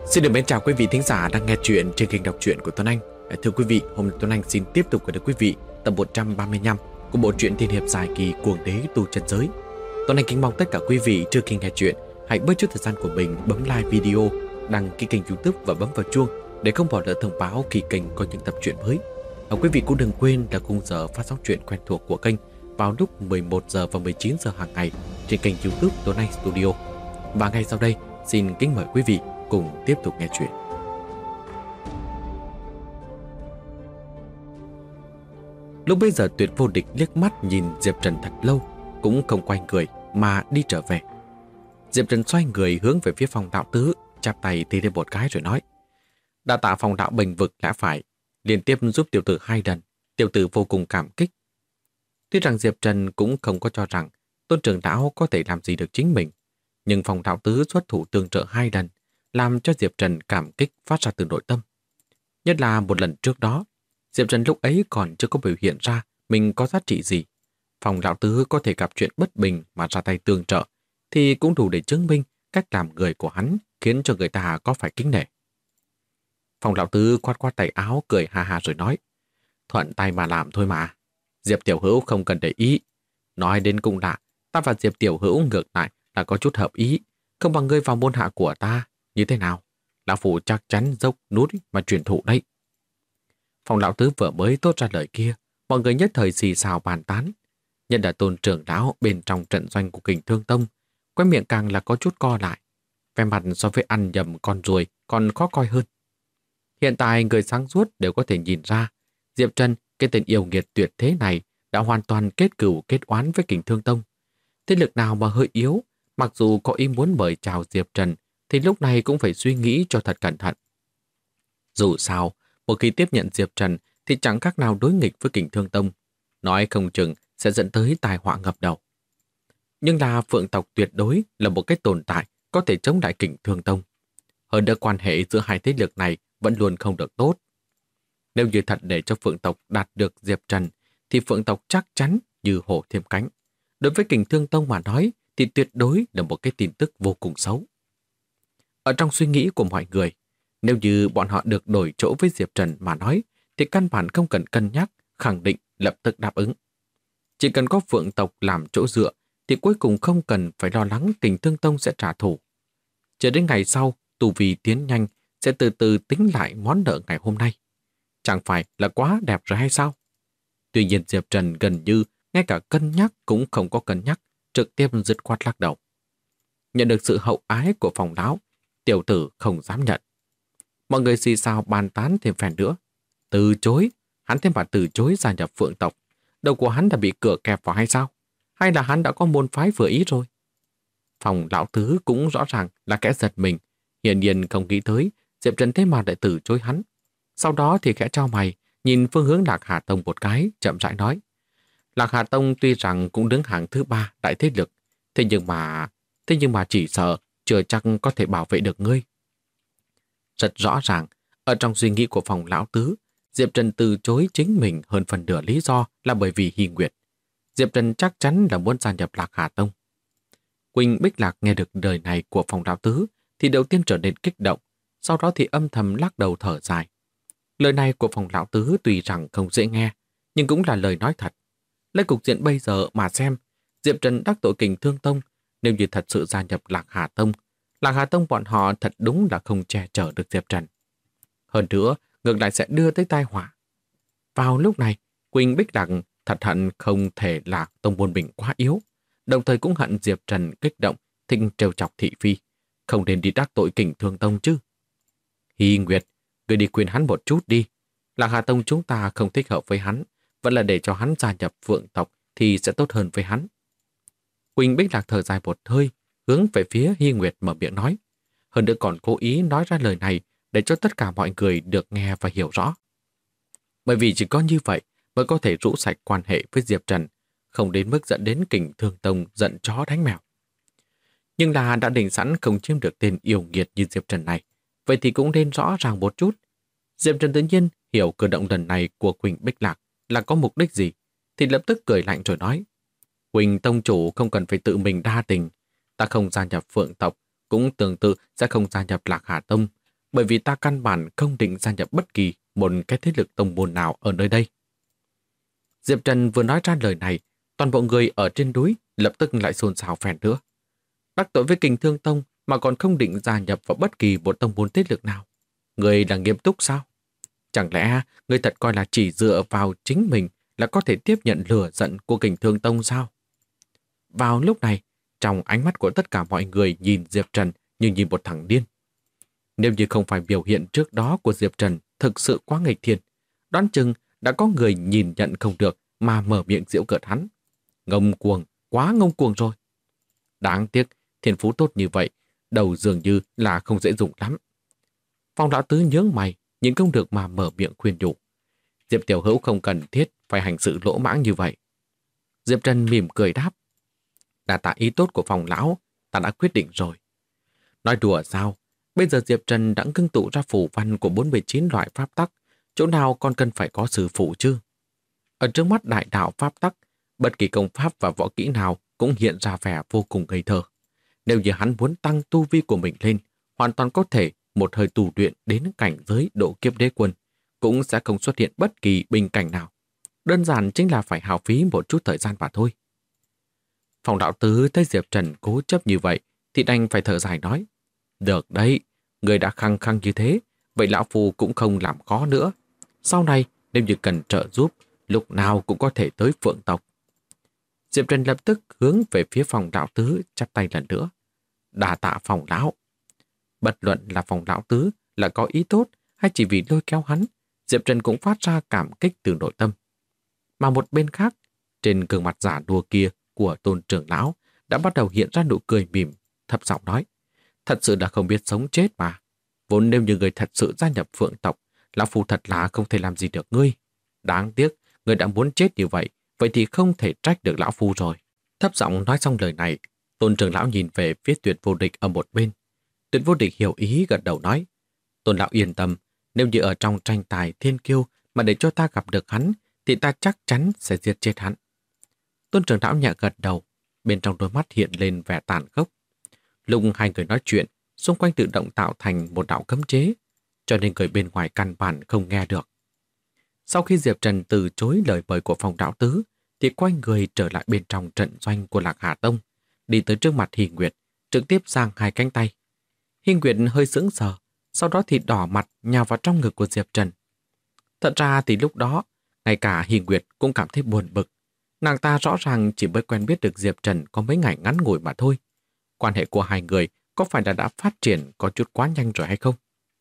Xin được mến chào quý vị thính giả đang nghe chuyện trên kênh đọc truyện của Tuấn Anh. Thưa quý vị, hôm nay Tuấn Anh xin tiếp tục gửi đến quý vị tập 135 của bộ truyện tiên hiệp dài kỳ Cuồng Đế Tu Chân Giới. Tuấn Anh kính mong tất cả quý vị trước khi nghe chuyện hãy bớt chút thời gian của mình bấm like video, đăng ký kênh YouTube và bấm vào chuông để không bỏ lỡ thông báo khi kênh có những tập truyện mới. Quý vị cũng đừng quên là khung giờ phát sóng truyện quen thuộc của kênh vào lúc 11 giờ và 19 giờ hàng ngày trên kênh YouTube Tuấn Anh Studio. Và ngay sau đây, xin kính mời quý vị cùng tiếp tục nghe chuyện. Lúc bây giờ Tuyệt Vô Địch liếc mắt nhìn Diệp Trần thật lâu, cũng không quay người mà đi trở về. Diệp Trần xoay người hướng về phía Phong đạo tứ, chắp tay thì lên một cái rồi nói: "Đa tạ Phong đạo bênh vực lẽ phải, liên tiếp giúp tiểu tử 2 lần, tiểu tử vô cùng cảm kích." Tuy rằng Diệp Trần cũng không có cho rằng Tôn trưởng lão có thể làm gì được chính mình, nhưng Phong đạo tứ xuất thủ tương trợ 2 lần, làm cho Diệp Trần cảm kích phát ra từ nội tâm. Nhất là một lần trước đó, Diệp Trần lúc ấy còn chưa có biểu hiện ra mình có giá trị gì. Phong lão tứ có thể gặp chuyện bất bình mà ra tay tương trợ, thì cũng đủ để chứng minh cách làm người của hắn khiến cho người ta có phải kính nể. Phong lão tứ quát quát tay áo cười ha ha rồi nói: "Thuận tay mà làm thôi mà. Diệp tiểu hữu không cần để ý. Nói đến cũng lạ, ta và Diệp tiểu hữu ngược lại là có chút hợp ý, không bằng ngươi vào môn hạ của ta. Như thế nào? Lão Phủ chắc chắn dốc núi mà truyền thụ đấy." Phong lão tứ vừa mới tốt ra lời kia, mọi người nhất thời xì xào bàn tán. Nhân là Tôn trưởng lão bên trong trận doanh của Kình Thương Tông, quay miệng càng là có chút co lại, vẻ mặt so với ăn nhầm con ruồi còn khó coi hơn. Hiện tại người sáng suốt đều có thể nhìn ra, Diệp Trần, cái tên yêu nghiệt tuyệt thế này, đã hoàn toàn kết cừu kết oán với Kình Thương Tông. Thế lực nào mà hơi yếu, mặc dù có ý muốn mời chào Diệp Trần, thì lúc này cũng phải suy nghĩ cho thật cẩn thận. Dù sao, một khi tiếp nhận Diệp Trần thì chẳng khác nào đối nghịch với Kình Thương Tông, nói không chừng sẽ dẫn tới tai họa ngập đầu. Nhưng là Phượng tộc tuyệt đối là một cái tồn tại có thể chống lại Kình Thương Tông. Hơn nữa quan hệ giữa hai thế lực này vẫn luôn không được tốt. Nếu như thật để cho Phượng tộc đạt được Diệp Trần, thì Phượng tộc chắc chắn như hổ thêm cánh. Đối với Kình Thương Tông mà nói thì tuyệt đối là một cái tin tức vô cùng xấu. Ở trong suy nghĩ của mọi người, nếu như bọn họ được đổi chỗ với Diệp Trần mà nói, thì căn bản không cần cân nhắc, khẳng định lập tức đáp ứng. Chỉ cần có Phượng tộc làm chỗ dựa, thì cuối cùng không cần phải lo lắng Kình Thương Tông sẽ trả thù. Chờ đến ngày sau, tu vi tiến nhanh, sẽ từ từ tính lại món nợ ngày hôm nay. Chẳng phải là quá đẹp rồi hay sao? Tuy nhiên Diệp Trần gần như ngay cả cân nhắc cũng không có cân nhắc, trực tiếp dứt khoát lắc đầu. Nhận được sự hậu ái của Phong lão, tiểu tử không dám nhận. Mọi người xì xào bàn tán thêm phen nữa. Từ chối? Hắn thêm mà từ chối gia nhập Phượng tộc. Đầu của hắn đã bị cửa kẹp vào hay sao? Hay là hắn đã có môn phái vừa ý rồi? Phong lão tứ cũng rõ ràng là kẻ giật mình, hiển nhiên không nghĩ tới Diệp Trần thế mà lại từ chối hắn. Sau đó thì khẽ trao mày, nhìn phương hướng Lạc Hà Tông một cái, chậm rãi nói: "Lạc Hà Tông tuy rằng cũng đứng hàng thứ 3 đại thế lực, thế nhưng mà chỉ sợ chưa chắc có thể bảo vệ được ngươi." Rất rõ ràng, ở trong suy nghĩ của Phong lão tứ, Diệp Trần từ chối chính mình hơn phần nửa lý do là bởi vì Hy Nguyệt. Diệp Trần chắc chắn là muốn gia nhập Lạc Hà Tông. Quỳnh Bích Lạc nghe được lời này của Phong lão tứ thì đầu tiên trở nên kích động, sau đó thì âm thầm lắc đầu thở dài. Lời này của Phong lão tứ tuy rằng không dễ nghe, nhưng cũng là lời nói thật. Lấy cục diện bây giờ mà xem, Diệp Trần đắc tội Kình Thương Tông, nếu như thật sự gia nhập Lạc Hà Tông bọn họ thật đúng là không che chở được Diệp Trần. Hơn nữa, ngược lại sẽ đưa tới tai họa. Vào lúc này, Quỳnh Bích Lạc thật hận không thể là tông môn mình quá yếu, đồng thời cũng hận Diệp Trần kích động, thích trêu chọc thị phi, không nên đi đắc tội Kình Thương Tông chứ. Hy Nguyệt, ngươi đi khuyên hắn một chút đi. Lạc Hà Tông chúng ta không thích hợp với hắn, vẫn là để cho hắn gia nhập Phượng tộc thì sẽ tốt hơn với hắn. Quỳnh Bích Lạc thở dài một hơi, hướng về phía Hy Nguyệt mở miệng nói. Hơn nữa còn cố ý nói ra lời này để cho tất cả mọi người được nghe và hiểu rõ. Bởi vì chỉ có như vậy mới có thể rũ sạch quan hệ với Diệp Trần, không đến mức dẫn đến Kình Thương Tông giận chó đánh mèo. Nhưng là đã định sẵn không chiếm được tên yêu nghiệt như Diệp Trần này, vậy thì cũng nên rõ ràng một chút. Diệp Trần tự nhiên hiểu cử động lần này của Quỳnh Bích Lạc là có mục đích gì, thì lập tức cười lạnh rồi nói: Quỳnh tông chủ không cần phải tự mình đa tình, ta không gia nhập Phượng tộc, cũng tương tự sẽ không gia nhập Lạc Hà Tông, bởi vì ta căn bản không định gia nhập bất kỳ một cái thế lực tông môn nào ở nơi đây. Diệp Trần vừa nói ra lời này, toàn bộ người ở trên núi lập tức lại xôn xao phèn nữa. Đắc tội với Kình Thương Tông mà còn không định gia nhập vào bất kỳ một tông môn thế lực nào. Người là nghiêm túc sao? Chẳng lẽ người thật coi là chỉ dựa vào chính mình là có thể tiếp nhận lửa giận của Kình Thương Tông sao? Vào lúc này, trong ánh mắt của tất cả mọi người nhìn Diệp Trần như nhìn một thằng điên. Nếu như không phải biểu hiện trước đó của Diệp Trần thực sự quá nghịch thiên, đoán chừng đã có người nhìn nhận không được mà mở miệng giễu cợt hắn. Ngông cuồng, quá ngông cuồng rồi. Đáng tiếc, thiên phú tốt như vậy, đầu dường như là không dễ dùng lắm. Phong lão tứ nhướng mày, nhưng không được mà mở miệng khuyên nhủ. Diệp Tiểu Hữu không cần thiết phải hành sự lỗ mãng như vậy. Diệp Trần mỉm cười đáp. Đa tạ ý tốt của Phong lão, ta đã quyết định rồi. Nói đùa sao? Bây giờ Diệp Trần đã ngưng tụ ra phù văn của 49 loại pháp tắc, chỗ nào còn cần phải có sư phụ chứ? Ở trước mắt đại đạo pháp tắc, bất kỳ công pháp và võ kỹ nào cũng hiện ra vẻ vô cùng ngây thơ. Nếu như hắn muốn tăng tu vi của mình lên, hoàn toàn có thể một hơi tu luyện đến cảnh giới độ kiếp đế quân, cũng sẽ không xuất hiện bất kỳ bình cảnh nào. Đơn giản chính là phải hao phí một chút thời gian mà thôi. Phong đạo tứ thấy Diệp Trần cố chấp như vậy, thì đành phải thở dài nói. Được đấy, người đã khăng khăng như thế, vậy lão phu cũng không làm khó nữa. Sau này, nếu như cần trợ giúp, lúc nào cũng có thể tới Phượng tộc. Diệp Trần lập tức hướng về phía Phong đạo tứ chắp tay lần nữa. Đà tạ Phong lão. Bất luận là Phong lão tứ là có ý tốt hay chỉ vì lôi kéo hắn, Diệp Trần cũng phát ra cảm kích từ nội tâm. Mà một bên khác, trên gương mặt giả đùa kia của Tôn trưởng lão đã bắt đầu hiện ra nụ cười mỉm, thấp giọng nói. Thật sự đã không biết sống chết mà. Vốn nếu như người thật sự gia nhập Phượng tộc, lão phu thật là không thể làm gì được ngươi. Đáng tiếc, người đã muốn chết như vậy, vậy thì không thể trách được lão phu rồi. Thấp giọng nói xong lời này, Tôn trưởng lão nhìn về phía Tuyệt Vô Địch ở một bên. Tuyệt Vô Địch hiểu ý gật đầu nói. Tôn lão yên tâm, nếu như ở trong tranh tài thiên kiêu mà để cho ta gặp được hắn, thì ta chắc chắn sẽ giết chết hắn. Tôn trưởng lão nhẹ gật đầu, bên trong đôi mắt hiện lên vẻ tàn khốc. Lúc hai người nói chuyện, xung quanh tự động tạo thành một đạo cấm chế, cho nên người bên ngoài căn bản không nghe được. Sau khi Diệp Trần từ chối lời mời của Phong đạo tứ, thì quay người trở lại bên trong trận doanh của Lạc Hà Tông, đi tới trước mặt Hi Nguyệt, trực tiếp giang hai cánh tay. Hi Nguyệt hơi sững sờ, sau đó thì đỏ mặt nhào vào trong ngực của Diệp Trần. Thật ra thì lúc đó, ngay cả Hi Nguyệt cũng cảm thấy buồn bực. Nàng ta rõ ràng chỉ mới quen biết được Diệp Trần có mấy ngày ngắn ngủi mà thôi. Quan hệ của hai người có phải là đã phát triển có chút quá nhanh rồi hay không?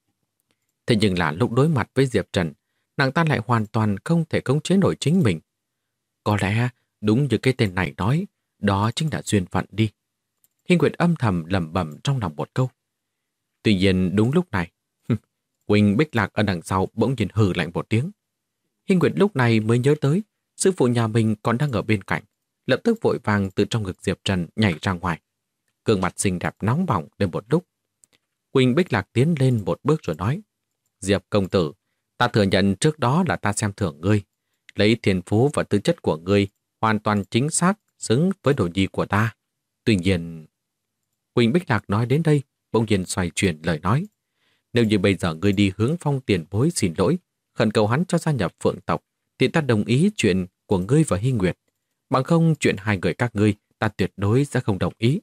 Thế nhưng là lúc đối mặt với Diệp Trần, nàng ta lại hoàn toàn không thể khống chế nổi chính mình. Có lẽ đúng như cái tên này nói, đó chính là duyên phận đi. Hi Nguyệt âm thầm lẩm bẩm trong lòng một câu. Tuy nhiên đúng lúc này, Quỳnh Bích Lạc ở đằng sau bỗng nhiên hừ lạnh một tiếng. Hi Nguyệt lúc này mới nhớ tới sư phụ nhà mình còn đang ở bên cạnh, lập tức vội vàng từ trong ngực Diệp Trần nhảy ra ngoài. Gương mặt xinh đẹp nóng bỏng lên một lúc. Quỳnh Bích Lạc tiến lên một bước rồi nói. Diệp công tử, ta thừa nhận trước đó là ta xem thường ngươi. Lấy thiên phú và tư chất của ngươi hoàn toàn chính xác xứng với đồ nhi của ta. Tuy nhiên... Quỳnh Bích Lạc nói đến đây, bỗng nhiên xoay chuyển lời nói. Nếu như bây giờ ngươi đi hướng Phong tiền bối xin lỗi, khẩn cầu hắn cho gia nhập Phượng tộc, thì ta đồng ý chuyện của ngươi và Hi Nguyệt. Bằng không chuyện hai người các ngươi, ta tuyệt đối sẽ không đồng ý.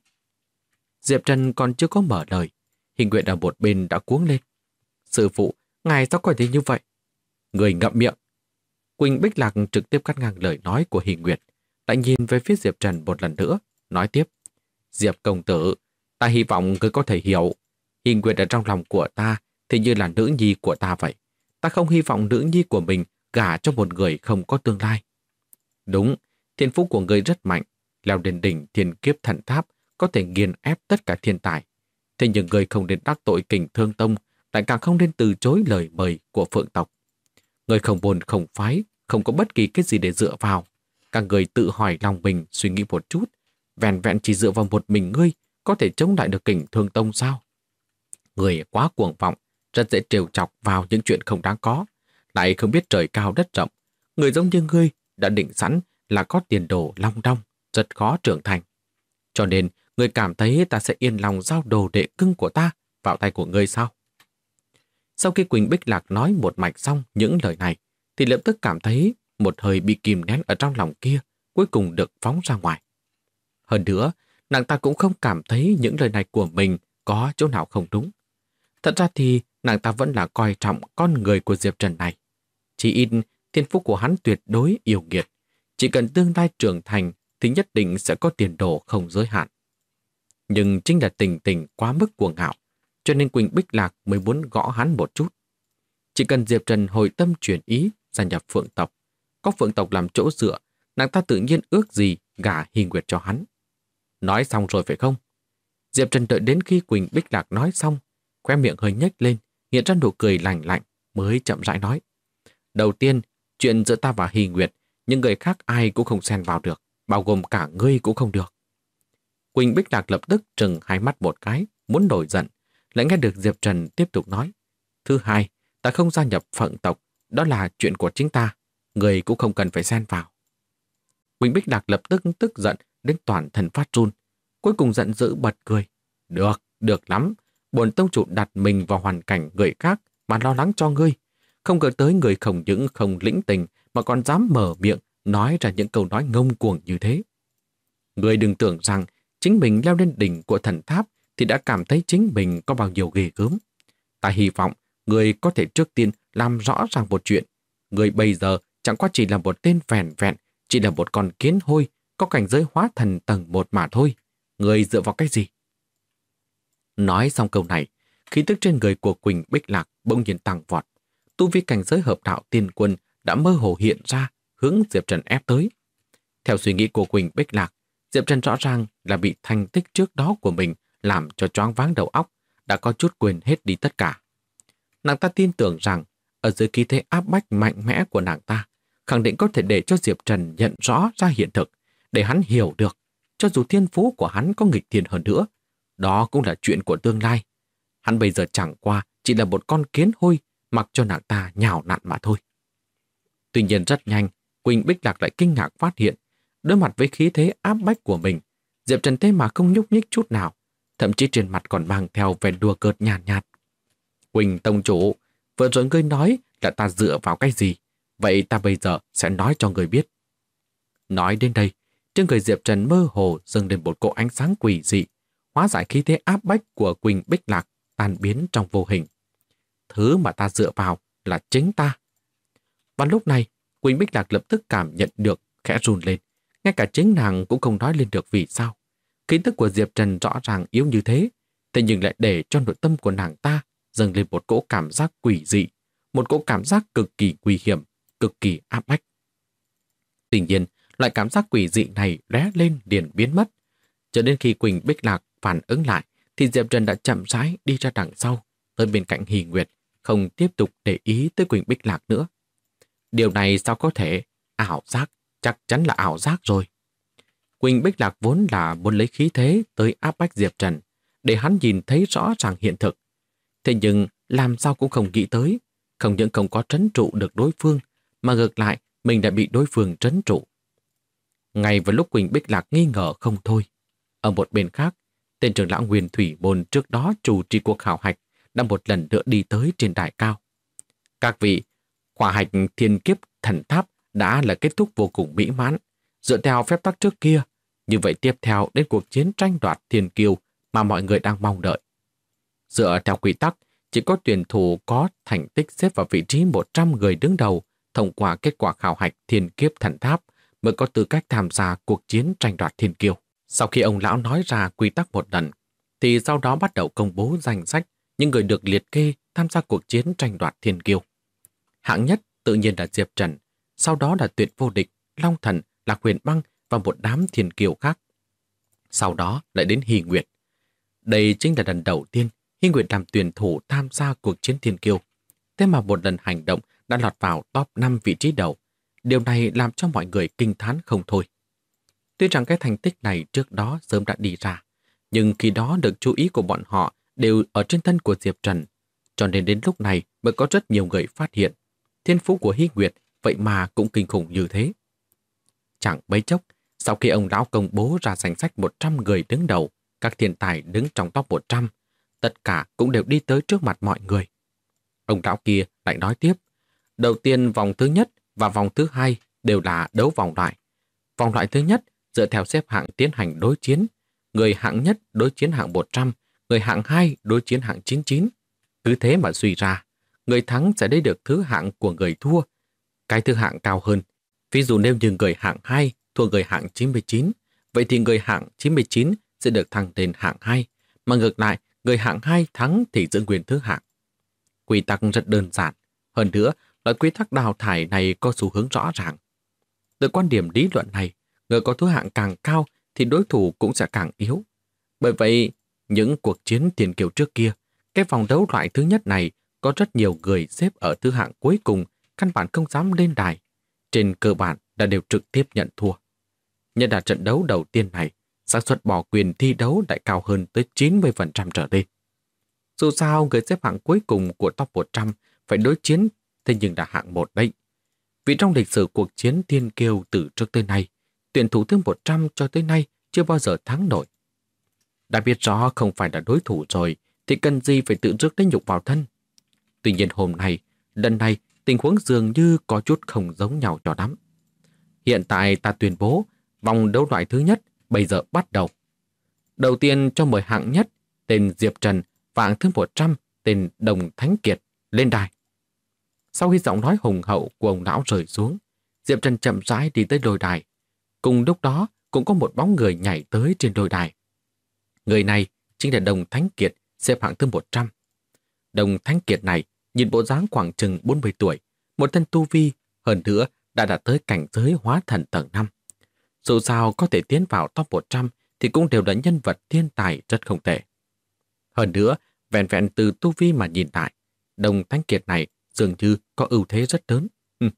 Diệp Trần còn chưa có mở lời, Hi Nguyệt ở một bên đã cuống lên. Sư phụ, ngài sao có thể như vậy? Người ngậm miệng. Quỳnh Bích Lạc trực tiếp cắt ngang lời nói của Hi Nguyệt, lại nhìn về phía Diệp Trần một lần nữa, nói tiếp. Diệp công tử, ta hy vọng ngươi có thể hiểu. Hi Nguyệt ở trong lòng của ta thì như là nữ nhi của ta vậy. Ta không hy vọng nữ nhi của mình gả cho một người không có tương lai. Đúng, thiên phú của ngươi rất mạnh, leo đến đỉnh thiên kiếp thần tháp, có thể nghiền ép tất cả thiên tài. Thế nhưng ngươi không nên đắc tội Kình Thương Tông, lại càng không nên từ chối lời mời của Phượng tộc. Ngươi không buồn không phái, không có bất kỳ cái gì để dựa vào. Các người tự hỏi lòng mình suy nghĩ một chút, vẹn vẹn chỉ dựa vào một mình ngươi có thể chống lại được Kình Thương Tông sao? Người quá cuồng vọng, rất dễ trêu chọc vào những chuyện không đáng có, lại không biết trời cao đất rộng. Người giống như ngươi đã định sẵn là có tiền đồ long đong, rất khó trưởng thành. Cho nên, ngươi cảm thấy ta sẽ yên lòng giao đồ đệ cưng của ta vào tay của ngươi sao? Sau khi Quỳnh Bích Lạc nói một mạch xong những lời này, thì lập tức cảm thấy một hơi bị kìm nén ở trong lòng kia cuối cùng được phóng ra ngoài. Hơn nữa, nàng ta cũng không cảm thấy những lời này của mình có chỗ nào không đúng. Thật ra thì nàng ta vẫn là coi trọng con người của Diệp Trần này. Chỉ ít thiên phú của hắn tuyệt đối yêu nghiệt. Chỉ cần tương lai trưởng thành thì nhất định sẽ có tiền đồ không giới hạn. Nhưng chính là tình tình quá mức cuồng ngạo, cho nên Quỳnh Bích Lạc mới muốn gõ hắn một chút. Chỉ cần Diệp Trần hồi tâm chuyển ý gia nhập Phượng tộc, có Phượng tộc làm chỗ dựa, nàng ta tự nhiên ước gì gả Hy Nguyệt cho hắn. Nói xong rồi phải không? Diệp Trần đợi đến khi Quỳnh Bích Lạc nói xong, khóe miệng hơi nhếch lên, hiện ra nụ cười lạnh lạnh, mới chậm rãi nói. Đầu tiên, chuyện giữa ta và Hy Nguyệt, nhưng người khác ai cũng không xen vào được, bao gồm cả ngươi cũng không được. Quỳnh Bích Lạc lập tức trừng hai mắt một cái, muốn nổi giận, lại nghe được Diệp Trần tiếp tục nói. Thứ hai, ta không gia nhập Phượng tộc, đó là chuyện của chính ta, người cũng không cần phải xen vào. Quỳnh Bích Lạc lập tức tức giận đến toàn thân phát run, cuối cùng giận dữ bật cười. Được, được lắm, bổn tông chủ đặt mình vào hoàn cảnh người khác mà lo lắng cho ngươi. Không ngờ tới người không những không lĩnh tình mà còn dám mở miệng nói ra những câu nói ngông cuồng như thế. Ngươi đừng tưởng rằng chính mình leo lên đỉnh của thần tháp thì đã cảm thấy chính mình có bao nhiêu ghê gớm. Ta hy vọng ngươi có thể trước tiên làm rõ ràng một chuyện. Ngươi bây giờ chẳng qua chỉ là một tên vẹn vẹn, chỉ là một con kiến hôi, có cảnh giới hóa thần tầng 1 mà thôi. Ngươi dựa vào cái gì? Nói xong câu này, khí tức trên người của Quỳnh Bích Lạc bỗng nhiên tăng vọt. Tu vi cảnh giới hợp đạo tiên quân đã mơ hồ hiện ra, hướng Diệp Trần ép tới. Theo suy nghĩ của Quỳnh Bích Lạc, Diệp Trần rõ ràng là bị thành tích trước đó của mình làm cho choáng váng đầu óc, đã có chút quên hết đi tất cả. Nàng ta tin tưởng rằng, ở dưới khí thế áp bách mạnh mẽ của nàng ta, khẳng định có thể để cho Diệp Trần nhận rõ ra hiện thực, để hắn hiểu được, cho dù thiên phú của hắn có nghịch thiên hơn nữa, đó cũng là chuyện của tương lai. Hắn bây giờ chẳng qua chỉ là một con kiến hôi, mặc cho nàng ta nhào nặn mà thôi. Tuy nhiên rất nhanh, Quỳnh Bích Lạc lại kinh ngạc phát hiện, đối mặt với khí thế áp bách của mình, Diệp Trần thế mà không nhúc nhích chút nào, thậm chí trên mặt còn mang theo vẻ đùa cợt nhàn nhạt. Quỳnh tông chủ, vừa rồi ngươi nói là ta dựa vào cái gì, vậy ta bây giờ sẽ nói cho ngươi biết. Nói đến đây, trên người Diệp Trần mơ hồ dâng lên một cỗ ánh sáng quỷ dị, hóa giải khí thế áp bách của Quỳnh Bích Lạc tan biến trong vô hình. Thứ mà ta dựa vào là chính ta. Và lúc này, Quỳnh Bích Lạc lập tức cảm nhận được khẽ run lên. Ngay cả chính nàng cũng không nói lên được vì sao. Khí tức của Diệp Trần rõ ràng yếu như thế, thế nhưng lại để cho nội tâm của nàng ta dâng lên một cỗ cảm giác quỷ dị, một cỗ cảm giác cực kỳ nguy hiểm, cực kỳ áp bách. Tuy nhiên, loại cảm giác quỷ dị này lóe lên liền biến mất. Cho đến khi Quỳnh Bích Lạc phản ứng lại, thì Diệp Trần đã chậm rãi đi ra đằng sau, tới bên cạnh Hy Nguyệt, không tiếp tục để ý tới Quỳnh Bích Lạc nữa. Điều này sao có thể? Ảo giác, chắc chắn là ảo giác rồi. Quỳnh Bích Lạc vốn là muốn lấy khí thế tới áp bách Diệp Trần, để hắn nhìn thấy rõ ràng hiện thực. Thế nhưng làm sao cũng không nghĩ tới, không những không có trấn trụ được đối phương, mà ngược lại mình đã bị đối phương trấn trụ. Ngay vào lúc Quỳnh Bích Lạc nghi ngờ không thôi, ở một bên khác, tên trưởng lão Nguyên Thủy Môn trước đó chủ trì cuộc khảo hạch đã một lần nữa đi tới trên đài cao. Các vị, khảo hạch thiên kiếp thần tháp đã là kết thúc vô cùng mỹ mãn. Dựa theo phép tắc trước kia, như vậy tiếp theo đến cuộc chiến tranh đoạt thiên kiêu mà mọi người đang mong đợi. Dựa theo quy tắc, chỉ có tuyển thủ có thành tích xếp vào vị trí 100 người đứng đầu thông qua kết quả khảo hạch thiên kiếp thần tháp mới có tư cách tham gia cuộc chiến tranh đoạt thiên kiêu. Sau khi ông lão nói ra quy tắc một lần, thì sau đó bắt đầu công bố danh sách những người được liệt kê tham gia cuộc chiến tranh đoạt thiên kiêu. Hạng nhất tự nhiên là Diệp Trần, sau đó là Tuyệt Vô Địch, Long Thần, Lạc Huyền Băng và một đám thiên kiêu khác. Sau đó lại đến Hy Nguyệt. Đây chính là lần đầu tiên Hy Nguyệt làm tuyển thủ tham gia cuộc chiến thiên kiêu. Thế mà một lần hành động đã lọt vào top 5 vị trí đầu. Điều này làm cho mọi người kinh thán không thôi. Tuy rằng cái thành tích này trước đó sớm đã đi ra, nhưng khi đó được chú ý của bọn họ đều ở trên thân của Diệp Trần, cho nên đến lúc này mới có rất nhiều người phát hiện thiên phú của Hy Nguyệt vậy mà cũng kinh khủng như thế. Chẳng mấy chốc, sau khi ông lão công bố ra danh sách 100 người đứng đầu, các thiên tài đứng trong top 100, tất cả cũng đều đi tới trước mặt mọi người. Ông lão kia lại nói tiếp. Đầu tiên vòng thứ nhất và vòng thứ hai đều là đấu vòng loại. Vòng loại thứ nhất dựa theo xếp hạng tiến hành đối chiến. Người hạng nhất đối chiến hạng 100, người hạng 2 đối chiến hạng 99. Cứ thế mà suy ra, người thắng sẽ lấy được thứ hạng của người thua. Cái thứ hạng cao hơn. Ví dụ nếu như người hạng 2 thua người hạng 99, vậy thì người hạng 99 sẽ được thăng lên hạng 2, mà ngược lại, người hạng 2 thắng thì giữ nguyên thứ hạng. Quy tắc rất đơn giản. Hơn nữa, loại quy tắc đào thải này có xu hướng rõ ràng. Từ quan điểm lý luận này, người có thứ hạng càng cao thì đối thủ cũng sẽ càng yếu. Bởi vậy, những cuộc chiến tiền kiều trước kia, cái vòng đấu loại thứ nhất này có rất nhiều người xếp ở thứ hạng cuối cùng, căn bản không dám lên đài. Trên cơ bản đã đều trực tiếp nhận thua. Nhân là trận đấu đầu tiên này, xác suất bỏ quyền thi đấu lại cao hơn tới 90% trở lên. Dù sao, người xếp hạng cuối cùng của top 100 phải đối chiến, thế nhưng là hạng 1 đấy. Vì trong lịch sử cuộc chiến thiên kiêu từ trước tới nay, tuyển thủ thứ 100 cho tới nay chưa bao giờ thắng nổi. Đã biết rõ không phải là đối thủ rồi, thì cần gì phải tự rước lấy nhục vào thân. Tuy nhiên hôm nay, lần này, tình huống dường như có chút không giống nhau cho lắm. Hiện tại ta tuyên bố, vòng đấu loại thứ nhất bây giờ bắt đầu. Đầu tiên cho mời hạng nhất, tên Diệp Trần, và hạng thứ 100, tên Đồng Thánh Kiệt, lên đài. Sau khi giọng nói hùng hậu của ông lão rơi xuống, Diệp Trần chậm rãi đi tới đôi đài. Cùng lúc đó, cũng có một bóng người nhảy tới trên đôi đài. Người này chính là Đồng Thánh Kiệt, xếp hạng thứ 100. Đồng Thánh Kiệt này nhìn bộ dáng khoảng chừng 40 tuổi, một thân tu vi, hơn nữa đã đạt tới cảnh giới hóa thần tầng 5. Dù sao có thể tiến vào top 100 thì cũng đều là nhân vật thiên tài rất không tệ. Hơn nữa, vẹn vẹn từ tu vi mà nhìn lại, Đồng Thánh Kiệt này dường như có ưu thế rất lớn.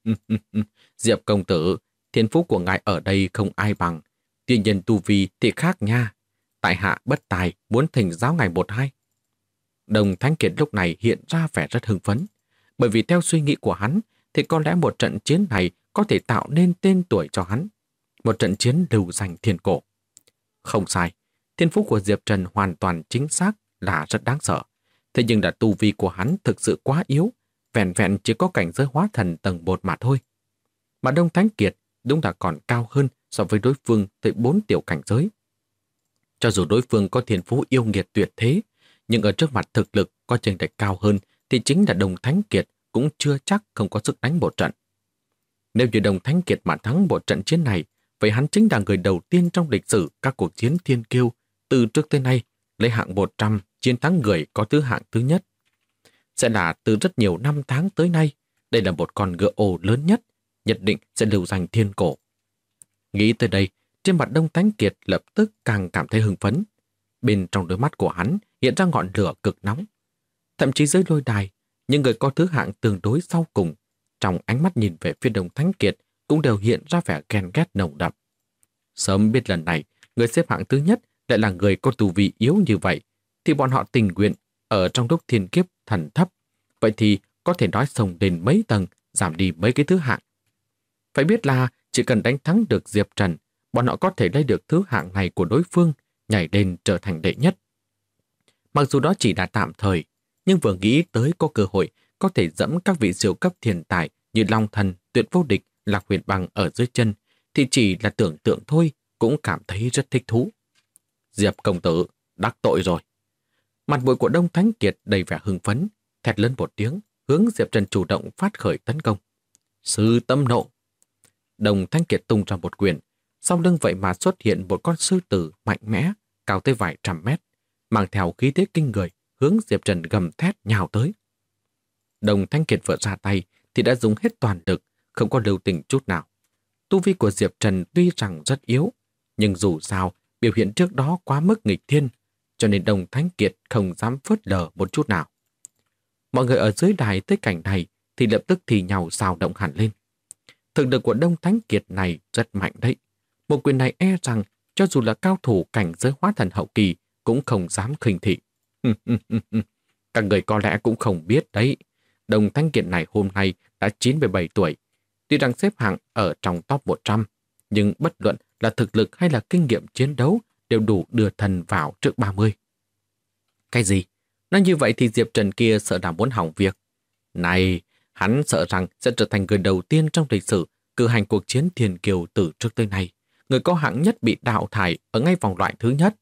Diệp công tử, thiên phú của ngài ở đây không ai bằng. Tuy nhiên tu vi thì khác nha. Tại hạ bất tài muốn thỉnh giáo ngài một hai. Đồng Thánh Kiệt lúc này hiện ra vẻ rất hưng phấn. Bởi vì theo suy nghĩ của hắn thì có lẽ một trận chiến này có thể tạo nên tên tuổi cho hắn. Một trận chiến lưu danh thiên cổ. Không sai, thiên phú của Diệp Trần hoàn toàn chính xác là rất đáng sợ. Thế nhưng là tu vi của hắn thực sự quá yếu, vẹn vẹn chỉ có cảnh giới hóa thần tầng 1 mà thôi. Mà Đông Thánh Kiệt đúng là còn cao hơn so với đối phương tới 4 tiểu cảnh giới. Cho dù đối phương có thiên phú yêu nghiệt tuyệt thế, nhưng ở trước mặt thực lực có chênh lệch cao hơn thì chính là Đồng Thánh Kiệt cũng chưa chắc không có sức đánh một trận. Nếu như Đồng Thánh Kiệt mà thắng một trận chiến này, vậy hắn chính là người đầu tiên trong lịch sử các cuộc chiến thiên kiêu từ trước tới nay lấy hạng 100 chiến thắng người có thứ hạng thứ nhất. Sẽ là từ rất nhiều năm tháng tới nay, đây là một con ngựa ồ lớn nhất, nhất định sẽ lưu danh thiên cổ. Nghĩ tới đây, trên mặt Đông Thánh Kiệt lập tức càng cảm thấy hưng phấn. Bên trong đôi mắt của hắn hiện ra ngọn lửa cực nóng. Thậm chí dưới lôi đài, những người có thứ hạng tương đối sau cùng, trong ánh mắt nhìn về phía Đông Thánh Kiệt cũng đều hiện ra vẻ ghen ghét nồng đậm. Sớm biết lần này, người xếp hạng thứ nhất lại là người có tu vi yếu như vậy, thì bọn họ tình nguyện ở trong lúc thiên kiếp thần thấp. Vậy thì có thể nói sông lên mấy tầng, giảm đi mấy cái thứ hạng. Phải biết là chỉ cần đánh thắng được Diệp Trần, bọn họ có thể lấy được thứ hạng này của đối phương, nhảy lên trở thành đệ nhất. Mặc dù đó chỉ là tạm thời, nhưng vừa nghĩ tới có cơ hội có thể dẫm các vị siêu cấp thiên tài như Long Thần, Tuyệt Vô Địch, Lạc Huyền Băng ở dưới chân, thì chỉ là tưởng tượng thôi cũng cảm thấy rất thích thú. Diệp công tử, đắc tội rồi. Mặt mũi của Đông Thánh Kiệt đầy vẻ hưng phấn, thét lớn một tiếng, hướng Diệp Trần chủ động phát khởi tấn công. Sư tâm nộ. Đông Thánh Kiệt tung ra một quyền, sau lưng vậy mà xuất hiện một con sư tử mạnh mẽ, cao tới vài trăm mét, mang theo khí thế kinh người, hướng Diệp Trần gầm thét nhào tới. Đông Thánh Kiệt vừa ra tay thì đã dùng hết toàn lực, không có lưu tình chút nào. Tu vi của Diệp Trần tuy rằng rất yếu, nhưng dù sao, biểu hiện trước đó quá mức nghịch thiên, cho nên Đông Thánh Kiệt không dám phớt lờ một chút nào. Mọi người ở dưới đài tới cảnh này thì lập tức thì nhau xào động hẳn lên. Thực lực của Đông Thánh Kiệt này rất mạnh đấy. Một quyền này e rằng cho dù là cao thủ cảnh giới hóa thần hậu kỳ cũng không dám khinh thị. Các người có lẽ cũng không biết đấy. Đông Thánh Kiệt này hôm nay đã 97 tuổi. Tuy rằng xếp hạng ở trong top 100, nhưng bất luận là thực lực hay là kinh nghiệm chiến đấu đều đủ đưa thần vào trước 30. Cái gì? Nói như vậy thì Diệp Trần kia sợ là muốn hỏng việc. Này, hắn sợ rằng sẽ trở thành người đầu tiên trong lịch sử cử hành cuộc chiến thiên kiều từ trước tới nay. Người có hạng nhất bị đào thải ở ngay vòng loại thứ nhất.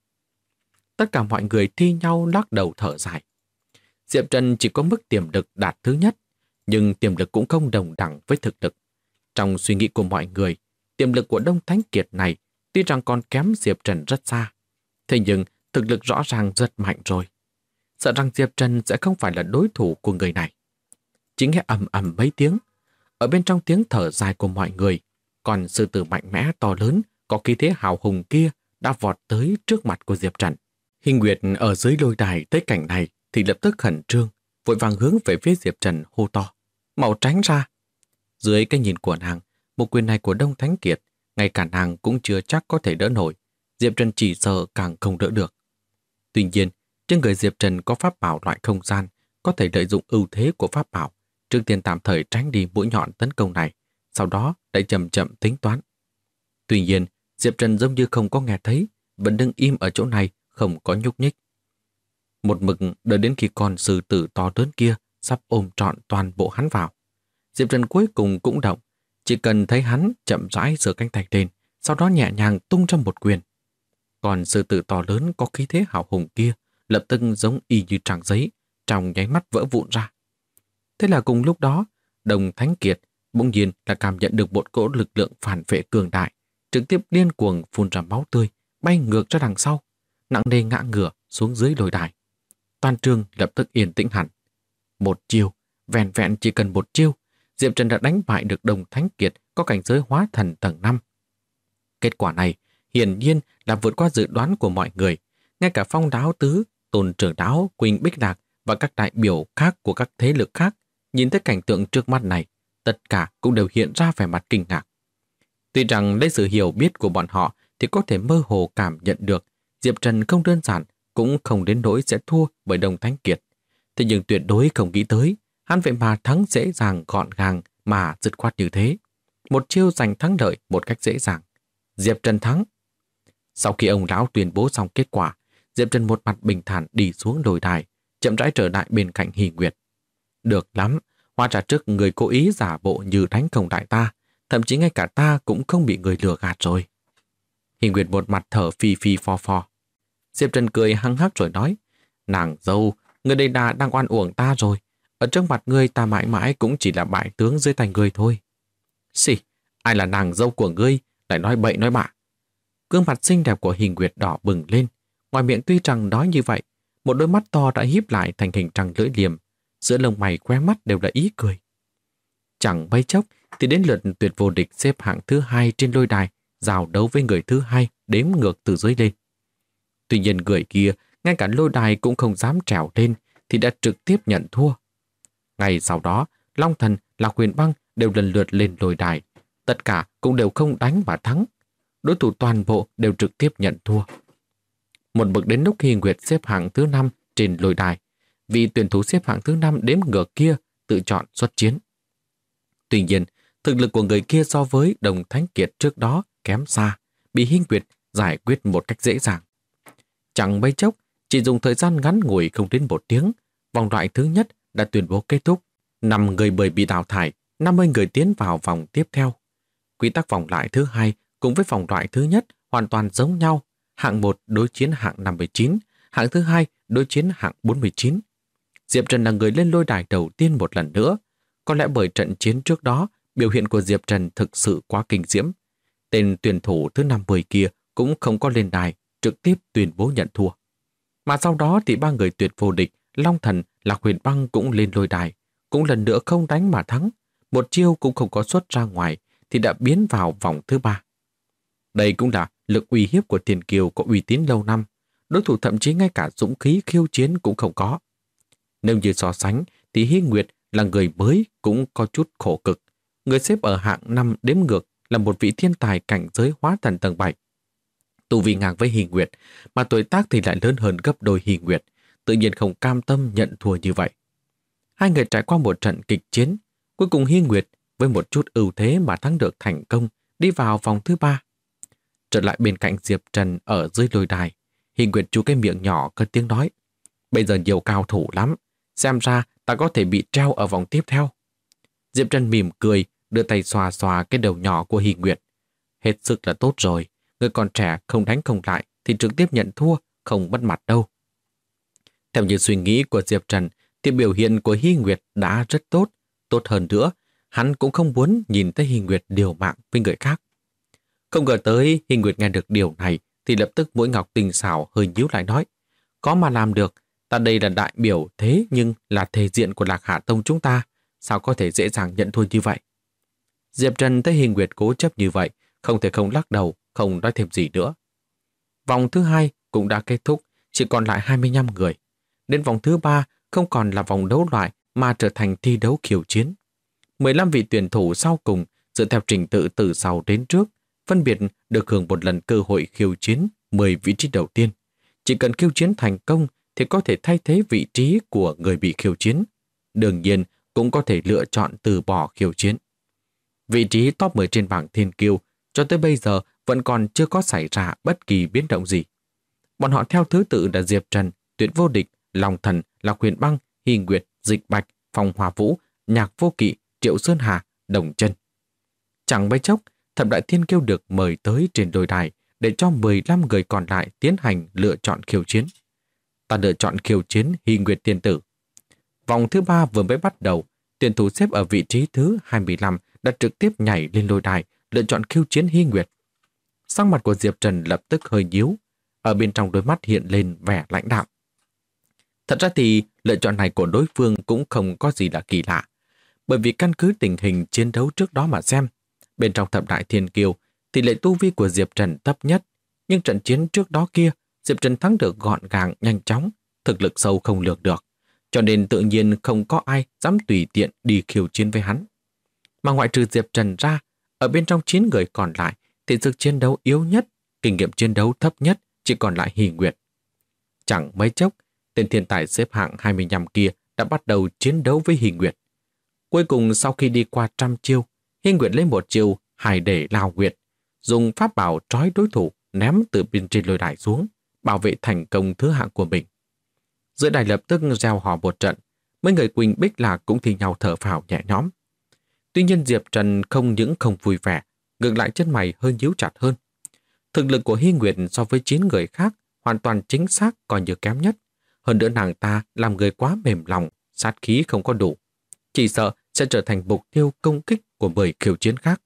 Tất cả mọi người thi nhau lắc đầu thở dài. Diệp Trần chỉ có mức tiềm lực đạt thứ nhất, nhưng tiềm lực cũng không đồng đẳng với thực lực. Trong suy nghĩ của mọi người, tiềm lực của Đông Thánh Kiệt này tuy rằng còn kém Diệp Trần rất xa, thế nhưng thực lực rõ ràng rất mạnh rồi. Sợ rằng Diệp Trần sẽ không phải là đối thủ của người này. Chỉ nghe ầm ầm mấy tiếng, ở bên trong tiếng thở dài của mọi người, còn sư tử mạnh mẽ to lớn có khí thế hào hùng kia đã vọt tới trước mặt của Diệp Trần. Hình Nguyệt ở dưới lôi đài thấy cảnh này thì lập tức khẩn trương, vội vàng hướng về phía Diệp Trần hô to: "Mau tránh ra!" Dưới cái nhìn của nàng, một quyền này của Đông Thánh Kiệt, ngay cả nàng cũng chưa chắc có thể đỡ nổi. Diệp Trần chỉ sợ càng không đỡ được. Tuy nhiên, trên người Diệp Trần có pháp bảo loại không gian, có thể lợi dụng ưu thế của pháp bảo, trước tiên tạm thời tránh đi mũi nhọn tấn công này, sau đó lại chậm chậm tính toán. Tuy nhiên, Diệp Trần giống như không có nghe thấy, vẫn đứng im ở chỗ này, không có nhúc nhích. Một mực đợi đến khi con sư tử to lớn kia sắp ôm trọn toàn bộ hắn vào. Diệp Trần cuối cùng cũng động, chỉ cần thấy hắn chậm rãi giơ cánh tay lên, sau đó nhẹ nhàng tung ra một quyền. Còn sư tử to lớn có khí thế hào hùng kia lập tức giống y như trang giấy, trong nháy mắt vỡ vụn ra. Thế là cùng lúc đó, Đông Thánh Kiệt bỗng nhiên là cảm nhận được một cỗ lực lượng phản vệ cường đại, trực tiếp điên cuồng phun ra máu tươi, bay ngược ra đằng sau, nặng nề ngã ngửa xuống dưới lôi đài. Toàn trường lập tức yên tĩnh hẳn. Một chiêu, vẹn vẹn chỉ cần một chiêu, Diệp Trần đã đánh bại được Đông Thánh Kiệt có cảnh giới hóa thần tầng 5. Kết quả này hiển nhiên là vượt qua dự đoán của mọi người. Ngay cả Phong Đáo Tứ, Tôn Trưởng Đáo, Quỳnh Bích Lạc và các đại biểu khác của các thế lực khác nhìn thấy cảnh tượng trước mắt này, tất cả cũng đều hiện ra vẻ mặt kinh ngạc. Tuy rằng lấy sự hiểu biết của bọn họ thì có thể mơ hồ cảm nhận được Diệp Trần không đơn giản, cũng không đến nỗi sẽ thua bởi Đông Thánh Kiệt. Thế nhưng tuyệt đối không nghĩ tới hắn vậy mà thắng dễ dàng gọn gàng mà dứt khoát như thế. Một chiêu giành thắng lợi một cách dễ dàng. Diệp Trần thắng. Sau khi ông lão tuyên bố xong kết quả, Diệp Trần một mặt bình thản đi xuống đồi đài, chậm rãi trở lại bên cạnh Hỷ Nguyệt. Được lắm, hóa ra trước người cố ý giả bộ như đánh không đại ta, thậm chí ngay cả ta cũng không bị người lừa gạt rồi. Hỷ Nguyệt một mặt thở phì phì phò phò. Diệp Trần cười hăng hắc rồi nói: "Nàng dâu, người đây đang oan uổng ta rồi. Ở trước mặt ngươi ta mãi mãi cũng chỉ là bại tướng dưới tay ngươi thôi." "Xì, ai là nàng dâu của ngươi, lại nói bậy nói bạ." Gương mặt xinh đẹp của Hỷ Nguyệt đỏ bừng lên. Ngoài miệng tuy rằng nói như vậy, một đôi mắt to đã híp lại thành hình trăng lưỡi liềm, giữa lông mày khóe mắt đều là ý cười. Chẳng mấy chốc thì đến lượt tuyệt vô địch xếp hạng thứ 2 trên lôi đài, giao đấu với người thứ 2 đếm ngược từ dưới lên. Tuy nhiên người kia ngay cả lôi đài cũng không dám trèo lên thì đã trực tiếp nhận thua. Ngày sau đó, Long Thần, Lạc Huyền Băng đều lần lượt lên lôi đài, tất cả cũng đều không đánh mà thắng. Đối thủ toàn bộ đều trực tiếp nhận thua. Một bậc đến lúc Hỷ Nguyệt xếp hạng thứ 5 trên lôi đài, vị tuyển thủ xếp hạng thứ 5 đếm ngược kia tự chọn xuất chiến. Tuy nhiên, thực lực của người kia so với Đông Thánh Kiệt trước đó kém xa, bị Hỷ Nguyệt giải quyết một cách dễ dàng. Chẳng mấy chốc, chỉ dùng thời gian ngắn ngủi không đến 1 tiếng, vòng loại thứ nhất đã tuyên bố kết thúc. 5 người bơi bị đào thải, 50 người tiến vào vòng tiếp theo. Quy tắc vòng loại thứ 2 cùng với vòng loại thứ nhất hoàn toàn giống nhau. Hạng 1 đối chiến hạng 59, hạng thứ 2 đối chiến hạng 49. Diệp Trần là người lên lôi đài đầu tiên một lần nữa. Có lẽ bởi trận chiến trước đó, biểu hiện của Diệp Trần thực sự quá kinh diễm. Tên tuyển thủ thứ 50 kia cũng không có lên đài, trực tiếp tuyên bố nhận thua. Mà sau đó thì 3 người tuyệt vô địch, Long Thần, Lạc Huyền Băng cũng lên lôi đài, cũng lần nữa không đánh mà thắng. Một chiêu cũng không có xuất ra ngoài thì đã biến vào vòng thứ 3. Đây cũng là lực uy hiếp của Tiền Kiều có uy tín lâu năm, đối thủ thậm chí ngay cả dũng khí khiêu chiến cũng không có. Nếu như so sánh thì Hỷ Nguyệt là người mới cũng có chút khổ cực. Người xếp ở hạng 5 đếm ngược là một vị thiên tài cảnh giới hóa thần tầng 7. Tu vi ngang với Hỷ Nguyệt, mà tuổi tác thì lại lớn hơn gấp đôi Hỷ Nguyệt, tự nhiên không cam tâm nhận thua như vậy. Hai người trải qua một trận kịch chiến, cuối cùng Hỷ Nguyệt với một chút ưu thế mà thắng được thành công, đi vào vòng thứ 3. Trở lại bên cạnh Diệp Trần ở dưới lôi đài, Hỷ Nguyệt chu cái miệng nhỏ cất tiếng nói: "Bây giờ nhiều cao thủ lắm, xem ra ta có thể bị treo ở vòng tiếp theo. Diệp Trần mỉm cười, đưa tay xoa xoa cái đầu nhỏ của Hy Nguyệt. Hết sức là tốt rồi, người còn trẻ không đánh không lại thì trực tiếp nhận thua, không mất mặt đâu. Theo như suy nghĩ của Diệp Trần thì biểu hiện của Hy Nguyệt đã rất tốt. Tốt hơn nữa, hắn cũng không muốn nhìn thấy Hy Nguyệt liều mạng với người khác. Không ngờ tới Hy Nguyệt nghe được điều này thì lập tức mũi ngọc tinh xảo hơi nhíu lại nói: có mà làm được, ta đây là đại biểu thế nhưng là thể diện của Lạc Hà Tông chúng ta, sao có thể dễ dàng nhận thua như vậy? Diệp Trần thấy Hy Nguyệt cố chấp như vậy, không thể không lắc đầu, không nói thêm gì nữa. Vòng thứ 2 cũng đã kết thúc, chỉ còn lại 25 người. Đến vòng thứ 3 không còn là vòng đấu loại mà trở thành thi đấu khiêu chiến. 15 vị tuyển thủ sau cùng dựa theo trình tự từ sau đến trước, phân biệt được hưởng một lần cơ hội khiêu chiến 10 vị trí đầu tiên. Chỉ cần khiêu chiến thành công thì có thể thay thế vị trí của người bị khiêu chiến. Đương nhiên cũng có thể lựa chọn từ bỏ khiêu chiến. Vị trí top 10 trên bảng thiên kiêu cho tới bây giờ vẫn còn chưa có xảy ra bất kỳ biến động gì. Bọn họ theo thứ tự là Diệp Trần, Tuyệt Vô Địch, Long Thần, Lạc Huyền Băng, Hy Nguyệt, Dịch Bạch, Phong Hòa Vũ, Nhạc Vô Kỵ, Triệu Sơn Hà, Đồng Chân. Chẳng mấy chốc, thập đại thiên kiêu được mời tới trên đôi đài để cho 15 người còn lại tiến hành lựa chọn khiêu chiến. Ta lựa chọn khiêu chiến Hy Nguyệt tiên tử. Vòng thứ 3 vừa mới bắt đầu, tuyển thủ xếp ở vị trí thứ 25 đã trực tiếp nhảy lên lôi đài lựa chọn khiêu chiến Hy Nguyệt. Sắc mặt của Diệp Trần lập tức hơi nhíu, ở bên trong đôi mắt hiện lên vẻ lãnh đạm. Thật ra thì lựa chọn này của đối phương cũng không có gì là kỳ lạ, bởi vì căn cứ tình hình chiến đấu trước đó mà xem, bên trong thập đại thiên kiêu tỷ lệ tu vi của Diệp Trần thấp nhất, nhưng trận chiến trước đó kia Diệp Trần thắng được gọn gàng nhanh chóng, thực lực sâu không lường được, cho nên tự nhiên không có ai dám tùy tiện đi khiêu chiến với hắn. Mà ngoại trừ Diệp Trần ra, ở bên trong 9 người còn lại thì sức chiến đấu yếu nhất, kinh nghiệm chiến đấu thấp nhất chỉ còn lại Hy Nguyệt. Chẳng mấy chốc, tên thiên tài xếp hạng 25 kia đã bắt đầu chiến đấu với Hy Nguyệt. Cuối cùng sau khi đi qua 100 chiêu, Hy Nguyệt lấy một chiêu Hải Để Lao Nguyệt, dùng pháp bảo trói đối thủ ném từ bên trên lôi đài xuống, bảo vệ thành công thứ hạng của mình. Giữa đài lập tức reo hò một trận, mấy người Quỳnh Bích Lạc cũng thi nhau thở phào nhẹ nhõm. Tuy nhiên Diệp Trần không những không vui vẻ, ngược lại chân mày hơi nhíu chặt hơn. Thực lực của Hy Nguyệt so với 9 người khác hoàn toàn chính xác coi như kém nhất. Hơn nữa nàng ta làm người quá mềm lòng, sát khí không có đủ. Chỉ sợ sẽ trở thành mục tiêu công kích của 10 khiêu chiến khác.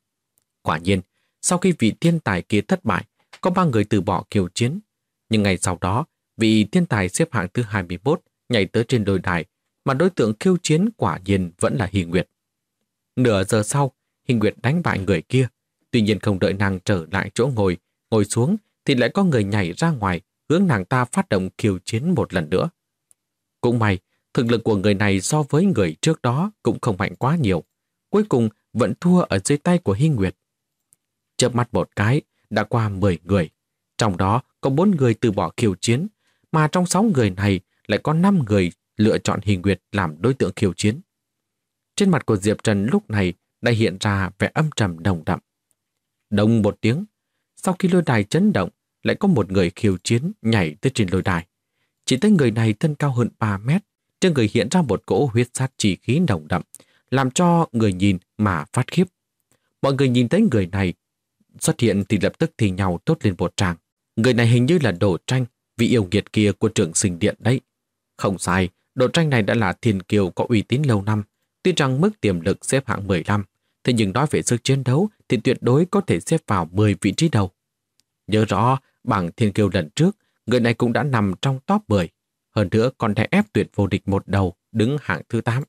Quả nhiên, sau khi vị thiên tài kia thất bại, có 3 người từ bỏ khiêu chiến. Nhưng ngày sau đó, vị thiên tài xếp hạng thứ 21 nhảy tới trên đôi đài, mà đối tượng khiêu chiến quả nhiên vẫn là Hy Nguyệt. Nửa giờ sau, Hy Nguyệt đánh bại người kia. Tuy nhiên không đợi nàng trở lại chỗ ngồi xuống thì lại có người nhảy ra ngoài hướng nàng ta phát động khiêu chiến một lần nữa. Cũng may, thực lực của người này so với người trước đó cũng không mạnh quá nhiều. Cuối cùng vẫn thua ở dưới tay của Hy Nguyệt. Chớp mắt một cái, đã qua 10 người. Trong đó có 4 người từ bỏ khiêu chiến, mà trong 6 người này lại có 5 người lựa chọn Hy Nguyệt làm đối tượng khiêu chiến. Trên mặt của Diệp Trần lúc này đã hiện ra vẻ âm trầm nồng đậm. Đông một tiếng, sau khi lôi đài chấn động, lại có một người khiêu chiến nhảy tới trên lôi đài. Chỉ thấy người này thân cao hơn 3 mét, trên người hiện ra một cỗ huyết sát chi khí nồng đậm, làm cho người nhìn mà phát khiếp. Mọi người nhìn thấy người này xuất hiện thì lập tức thì nhau tốt lên một tràng. Người này hình như là Đồ Tranh, vị yêu nghiệt kia của Trường Sinh Điện đấy. Không sai, Đồ Tranh này đã là thiên kiêu có uy tín lâu năm. Tuy rằng mức tiềm lực xếp hạng 15, thế nhưng nói về sức chiến đấu thì tuyệt đối có thể xếp vào 10 vị trí đầu. Nhớ rõ, bảng thiên kiêu lần trước, người này cũng đã nằm trong top 10. Hơn nữa còn đè ép Tuyệt Vô Địch một đầu, đứng hạng thứ 8.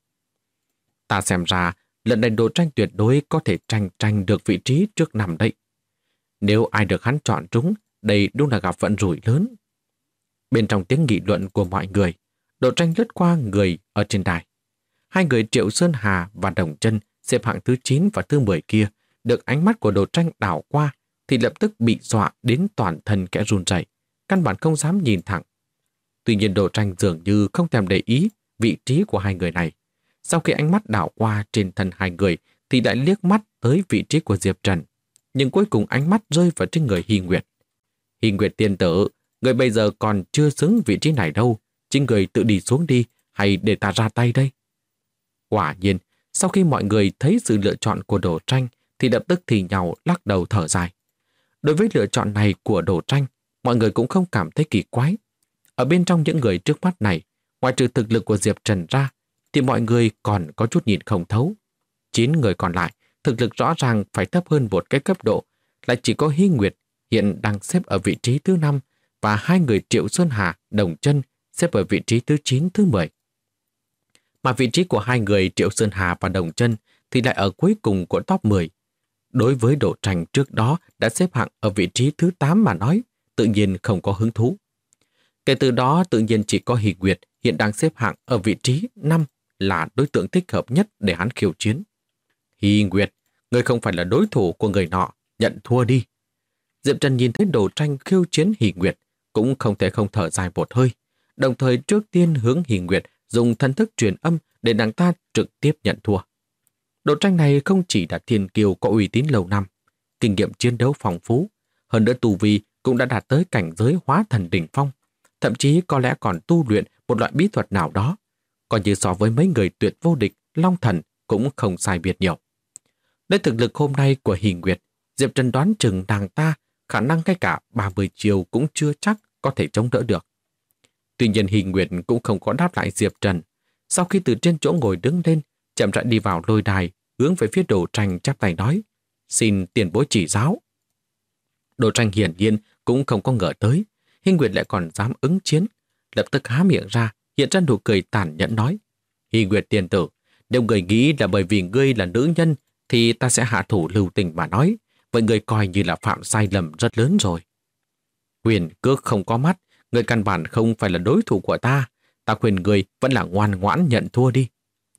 Ta xem ra, lần này Đồ Tranh tuyệt đối có thể tranh được vị trí trước 5 đấy. Nếu ai được hắn chọn trúng, đây đúng là gặp vận rủi lớn. Bên trong tiếng nghị luận của mọi người, Đồ Tranh lướt qua người ở trên đài. Hai người Triệu Sơn Hà và Đồng Chân xếp hạng thứ 9 và thứ 10 kia, được ánh mắt của Đồ Tranh đảo qua thì lập tức bị dọa đến toàn thân kẽ run rẩy, căn bản không dám nhìn thẳng. Tuy nhiên Đồ Tranh dường như không thèm để ý vị trí của hai người này. Sau khi ánh mắt đảo qua trên thân hai người thì lại liếc mắt tới vị trí của Diệp Trần, nhưng cuối cùng ánh mắt rơi vào trên người Hy Nguyệt. Hy Nguyệt tiên tử, người bây giờ còn chưa xứng vị trí này đâu, chính người tự đi xuống đi, hay để ta ra tay đây? Quả nhiên, sau khi mọi người thấy sự lựa chọn của Đồ Tranh thì lập tức thì nhau lắc đầu thở dài. Đối với lựa chọn này của Đồ Tranh, mọi người cũng không cảm thấy kỳ quái. Ở bên trong những người trước mắt này, ngoài trừ thực lực của Diệp Trần ra, thì mọi người còn có chút nhìn không thấu. 9 người còn lại, thực lực rõ ràng phải thấp hơn một cái cấp độ, lại chỉ có Hy Nguyệt hiện đang xếp ở vị trí thứ 5 và 2 người Triệu Sơn Hà, Đồng Chân xếp ở vị trí thứ 9, thứ 10. Mà vị trí của 2 người Triệu Sơn Hà và Đồng Chân thì lại ở cuối cùng của top 10. Đối với Đồ Tranh trước đó đã xếp hạng ở vị trí thứ 8 mà nói, tự nhiên không có hứng thú. Kể từ đó tự nhiên chỉ có Hy Nguyệt hiện đang xếp hạng ở vị trí 5 là đối tượng thích hợp nhất để hắn khiêu chiến. Hy Nguyệt, ngươi không phải là đối thủ của người nọ, nhận thua đi. Diệp Trần nhìn thấy Đồ Tranh khiêu chiến Hy Nguyệt, cũng không thể không thở dài một hơi, đồng thời trước tiên hướng Hy Nguyệt dùng thân thức truyền âm để nàng ta trực tiếp nhận thua. Đồ Tranh này không chỉ là thiên kiêu có uy tín lâu năm, kinh nghiệm chiến đấu phong phú, hơn nữa tu vi cũng đã đạt tới cảnh giới hóa thần đỉnh phong, thậm chí có lẽ còn tu luyện một loại bí thuật nào đó, coi như so với mấy người tuyệt vô địch, Long Thần cũng không sai biệt nhiều. Với thực lực hôm nay của Hy Nguyệt, Diệp Trần đoán chừng nàng ta khả năng ngay cả 30 chiều cũng chưa chắc có thể chống đỡ được. Tuy nhiên Hy Nguyệt cũng không có đáp lại Diệp Trần. Sau khi từ trên chỗ ngồi đứng lên, chậm rãi đi vào lôi đài, hướng về phía Đồ Tranh chắp tay nói: "Xin tiền bối chỉ giáo." Đồ Tranh hiển nhiên cũng không có ngờ tới Hy Nguyệt lại còn dám ứng chiến, lập tức há miệng ra, hiện ra nụ cười tàn nhẫn nói: "Hy Nguyệt tiền tử, nếu người nghĩ là bởi vì ngươi là nữ nhân thì ta sẽ hạ thủ lưu tình mà nói, vậy người coi như là phạm sai lầm rất lớn rồi. Quyền cước không có mắt, người căn bản không phải là đối thủ của ta, ta khuyên người vẫn là ngoan ngoãn nhận thua đi."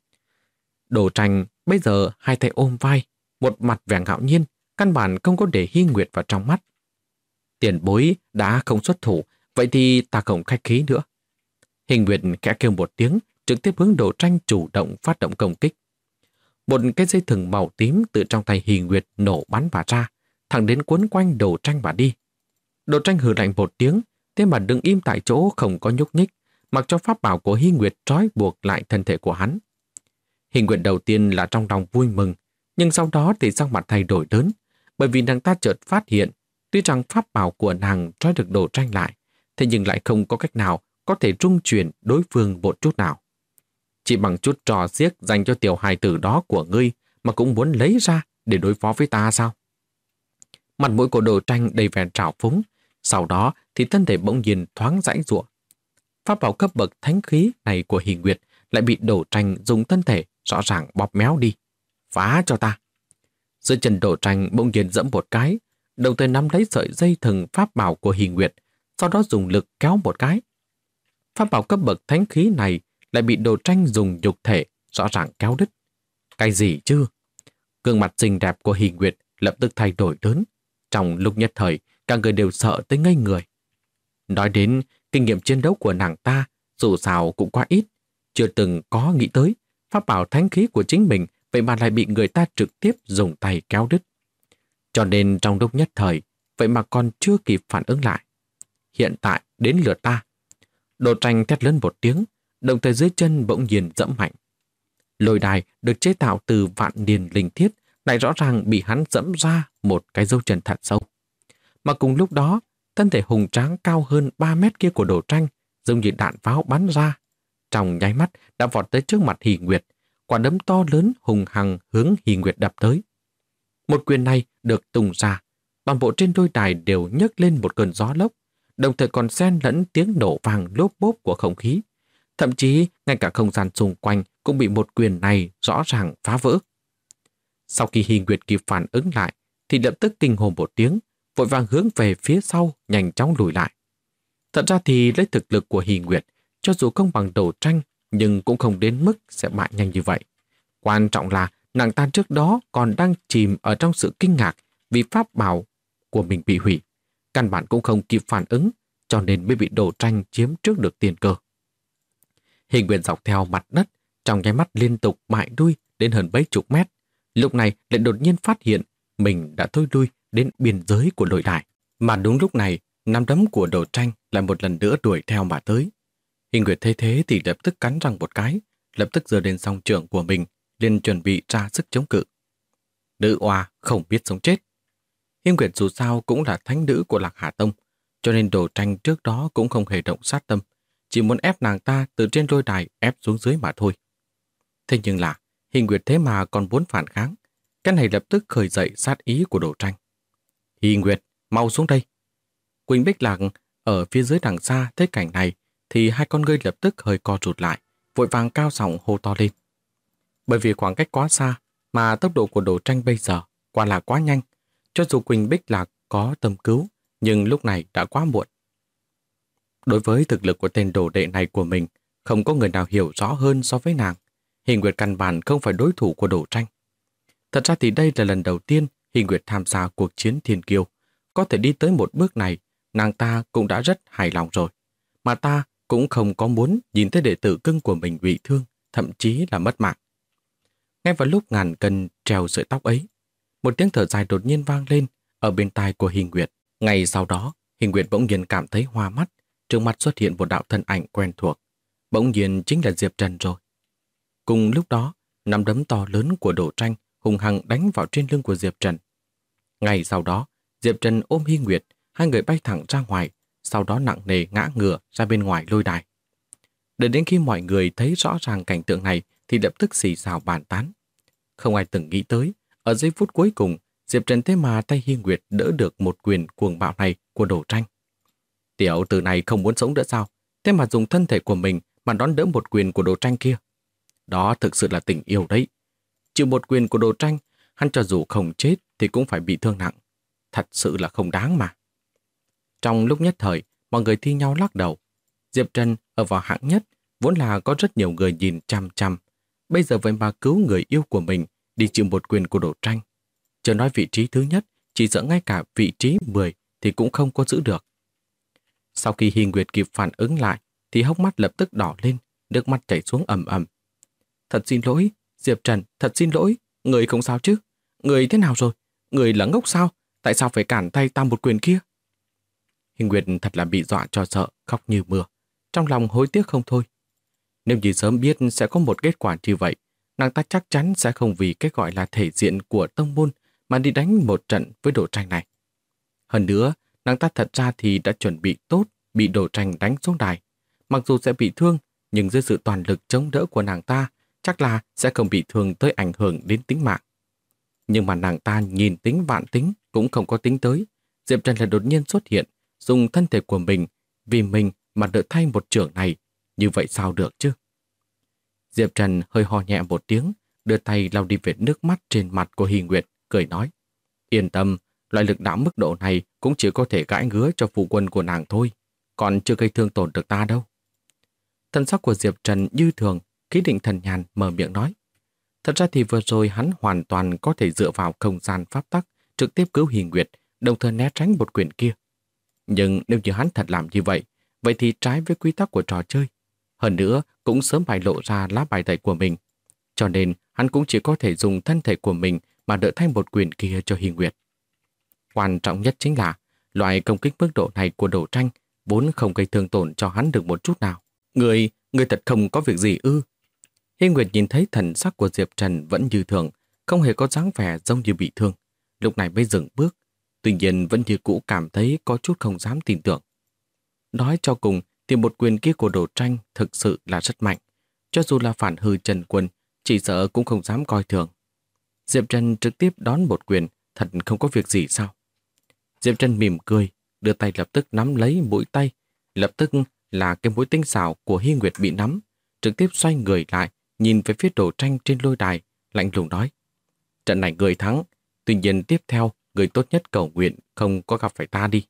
Đồ Tranh bây giờ hai tay ôm vai, một mặt vẻ ngạo nhiên, căn bản không có để Hy Nguyệt vào trong mắt. "Tiền bối đã không xuất thủ, vậy thì ta không khách khí nữa." Hy Nguyệt khẽ kêu một tiếng, trực tiếp hướng Đồ Tranh chủ động phát động công kích. Một cái dây thừng màu tím từ trong tay Hy Nguyệt nổ bắn mà ra, thẳng đến cuốn quanh Đồ Tranh mà đi. Đồ Tranh hừ lạnh một tiếng, thế mà đứng im tại chỗ không có nhúc nhích, mặc cho pháp bảo của Hy Nguyệt trói buộc lại thân thể của hắn. Hy Nguyệt đầu tiên là trong lòng vui mừng, nhưng sau đó thì sắc mặt thay đổi lớn, bởi vì nàng ta chợt phát hiện, tuy rằng pháp bảo của nàng trói được Đồ Tranh lại, thế nhưng lại không có cách nào có thể trung chuyển đối phương một chút nào. Chỉ bằng chút trò xiếc dành cho tiểu hài tử đó của ngươi mà cũng muốn lấy ra để đối phó với ta sao? Mặt mũi của Đồ Tranh đầy vẻ trào phúng, sau đó thì thân thể bỗng nhiên thoáng giãy giụa. Pháp bảo cấp bậc thánh khí này của Hy Nguyệt lại bị Đồ Tranh dùng thân thể rõ ràng bóp méo đi. "Phá cho ta!" Dưới chân Đồ Tranh bỗng nhiên giẫm một cái, đồng thời nắm lấy sợi dây thừng pháp bảo của Hy Nguyệt, sau đó dùng lực kéo một cái. Pháp bảo cấp bậc thánh khí này lại bị Đồ Tranh dùng nhục thể rõ ràng kéo đứt. Cái gì chứ? Gương mặt xinh đẹp của Hy Nguyệt lập tức thay đổi lớn. Trong lúc nhất thời, cả người đều sợ tới ngây người. Nói đến kinh nghiệm chiến đấu của nàng ta, dù sao cũng quá ít, chưa từng có nghĩ tới pháp bảo thánh khí của chính mình vậy mà lại bị người ta trực tiếp dùng tay kéo đứt. Cho nên trong lúc nhất thời, vậy mà còn chưa kịp phản ứng lại. Hiện tại đến lượt ta. Đồ Tranh thét lớn một tiếng, đồng thời dưới chân bỗng nhiên dẫm mạnh. Lôi đài được chế tạo từ vạn niên linh thiết lại rõ ràng bị hắn dẫm ra một cái dấu chân thật sâu. Mà cùng lúc đó, thân thể hùng tráng cao hơn 3 mét kia của Đồ Tranh giống như đạn pháo bắn ra. Trong nháy mắt đã vọt tới trước mặt Hy Nguyệt, quả đấm to lớn hùng hằng hướng Hy Nguyệt đập tới. Một quyền này được tung ra, toàn bộ trên đôi đài đều nhấc lên một cơn gió lốc, đồng thời còn xen lẫn tiếng nổ vang lốp bốp của không khí. Thậm chí ngay cả không gian xung quanh cũng bị một quyền này rõ ràng phá vỡ. Sau khi Hy Nguyệt kịp phản ứng lại thì lập tức kinh hồn một tiếng, vội vàng hướng về phía sau nhanh chóng lùi lại. Thật ra thì lấy thực lực của Hy Nguyệt, cho dù không bằng Đồ Tranh nhưng cũng không đến mức sẽ bại nhanh như vậy. Quan trọng là nàng ta trước đó còn đang chìm ở trong sự kinh ngạc vì pháp bảo của mình bị hủy. Căn bản cũng không kịp phản ứng, cho nên mới bị Đồ Tranh chiếm trước được tiền cơ. Hy Nguyệt dọc theo mặt đất, trong nháy mắt liên tục bại đuôi đến hơn mấy chục mét. Lúc này lại đột nhiên phát hiện mình đã thối lui đến biên giới của lôi đài. Mà đúng lúc này, nắm đấm của Đồ Tranh lại một lần nữa đuổi theo mà tới. Hình Nguyệt thấy thế thì lập tức cắn răng một cái, lập tức giơ lên song trưởng của mình, liền chuẩn bị ra sức chống cự. Nữ oa không biết sống chết. Hình Nguyệt dù sao cũng là thánh nữ của Lạc Hà Tông, cho nên Đồ Tranh trước đó cũng không hề động sát tâm, chỉ muốn ép nàng ta từ trên lôi đài ép xuống dưới mà thôi. Thế nhưng là, Hình Nguyệt thế mà còn muốn phản kháng, cái này lập tức khởi dậy sát ý của Đồ Tranh. Hình Nguyệt, mau xuống đây. Quỳnh Bích Lạc ở phía dưới đằng xa thấy cảnh này thì hai con ngươi lập tức hơi co rụt lại, vội vàng cao giọng hô to lên. Bởi vì khoảng cách quá xa mà tốc độ của Đồ Tranh bây giờ quả là quá nhanh, cho dù Quỳnh Bích Lạc có tâm cứu, nhưng lúc này đã quá muộn. Đối với thực lực của tên đồ đệ này của mình, không có người nào hiểu rõ hơn so với nàng. Hình Nguyệt căn bản không phải đối thủ của Đồ Tranh. Thật ra thì đây là lần đầu tiên Hình Nguyệt tham gia cuộc chiến thiên kiêu. Có thể đi tới một bước này, nàng ta cũng đã rất hài lòng rồi. Mà ta cũng không có muốn nhìn thấy đệ tử cưng của mình bị thương, thậm chí là mất mạng. Ngay vào lúc ngàn cân treo sợi tóc ấy, một tiếng thở dài đột nhiên vang lên ở bên tai của Hình Nguyệt. Ngay sau đó, Hình Nguyệt bỗng nhiên cảm thấy hoa mắt, trước mặt xuất hiện một đạo thân ảnh quen thuộc. Bỗng nhiên chính là Diệp Trần rồi. Cùng lúc đó, nắm đấm to lớn của Đồ Tranh hùng hăng đánh vào trên lưng của Diệp Trần. Ngay sau đó, Diệp Trần ôm Hy Nguyệt, hai người bay thẳng ra ngoài, sau đó nặng nề ngã ngửa ra bên ngoài lôi đài. Đợi đến khi mọi người thấy rõ ràng cảnh tượng này thì lập tức xì xào bàn tán. Không ai từng nghĩ tới, ở giây phút cuối cùng, Diệp Trần thế mà tay Hy Nguyệt đỡ được một quyền cuồng bạo này của Đồ Tranh. Tiểu tử này không muốn sống nữa sao? Thế mà dùng thân thể của mình mà đón đỡ một quyền của Đồ Tranh kia. Đó thực sự là tình yêu đấy. Chịu một quyền của Đồ Tranh, hắn cho dù không chết thì cũng phải bị thương nặng. Thật sự là không đáng mà. Trong lúc nhất thời, mọi người thi nhau lắc đầu. Diệp Trần ở vào hạng nhất, vốn là có rất nhiều người nhìn chăm chăm. Bây giờ vậy mà cứu người yêu của mình đi chịu một quyền của Đồ Tranh. Chưa nói vị trí thứ nhất, chỉ sợ ngay cả vị trí 10 thì cũng không có giữ được. Sau khi Hy Nguyệt kịp phản ứng lại, thì hốc mắt lập tức đỏ lên, nước mắt chảy xuống ầm ầm. Thật xin lỗi, Diệp Trần, thật xin lỗi, người không sao chứ? Người thế nào rồi? Người là ngốc sao? Tại sao phải cản tay ta một quyền kia? Hy Nguyệt thật là bị dọa cho sợ, khóc như mưa. Trong lòng hối tiếc không thôi. Nếu như sớm biết sẽ có một kết quả như vậy, nàng ta chắc chắn sẽ không vì cái gọi là thể diện của tông môn mà đi đánh một trận với Đồ Tranh này. Hơn nữa, nàng ta thật ra thì đã chuẩn bị tốt bị Đồ Tranh đánh xuống đài. Mặc dù sẽ bị thương, nhưng dưới sự toàn lực chống đỡ của nàng ta, chắc là sẽ không bị thương tới ảnh hưởng đến tính mạng. Nhưng mà nàng ta nhìn tính vạn tính cũng không có tính tới. Diệp Trần là đột nhiên xuất hiện, dùng thân thể của mình vì mình mà đỡ thay một trưởng này. Như vậy sao được chứ? Diệp Trần hơi ho nhẹ một tiếng, đưa tay lau đi vệt nước mắt trên mặt của Hy Nguyệt, cười nói. Yên tâm, loại lực đạo mức độ này cũng chỉ có thể gãi ngứa cho phụ quân của nàng thôi, còn chưa gây thương tổn được ta đâu. Thân sắc của Diệp Trần như thường, Khí Định Thần Nhàn mở miệng nói. Thật ra thì vừa rồi hắn hoàn toàn có thể dựa vào không gian pháp tắc, trực tiếp cứu Hy Nguyệt, đồng thời né tránh một quyền kia. Nhưng nếu như hắn thật làm như vậy, vậy thì trái với quy tắc của trò chơi. Hơn nữa, cũng sớm bại lộ ra lá bài tẩy của mình. Cho nên, hắn cũng chỉ có thể dùng thân thể của mình mà đỡ thay một quyền kia cho Hy Nguyệt. Quan trọng nhất chính là, loại công kích mức độ này của Đồ Tranh vốn không gây thương tổn cho hắn được một chút nào. Người thật không có việc gì ư? Hy Nguyệt nhìn thấy thần sắc của Diệp Trần vẫn như thường, không hề có dáng vẻ giống như bị thương. Lúc này mới dừng bước, tuy nhiên vẫn như cũ cảm thấy có chút không dám tin tưởng. Nói cho cùng thì một quyền kia của Đồ Tranh thực sự là rất mạnh. Cho dù là phản hư Trần Quân, chỉ sợ cũng không dám coi thường. Diệp Trần trực tiếp đón một quyền, thật không có việc gì sao? Diệp Trần mỉm cười, đưa tay lập tức nắm lấy mũi tay. Lập tức là cái mũi tinh xảo của Hy Nguyệt bị nắm, trực tiếp xoay người lại, nhìn về phía Đồ Tranh trên lôi đài, lạnh lùng nói. Trận này người thắng, tuy nhiên tiếp theo, người tốt nhất cầu nguyện không có gặp phải ta đi.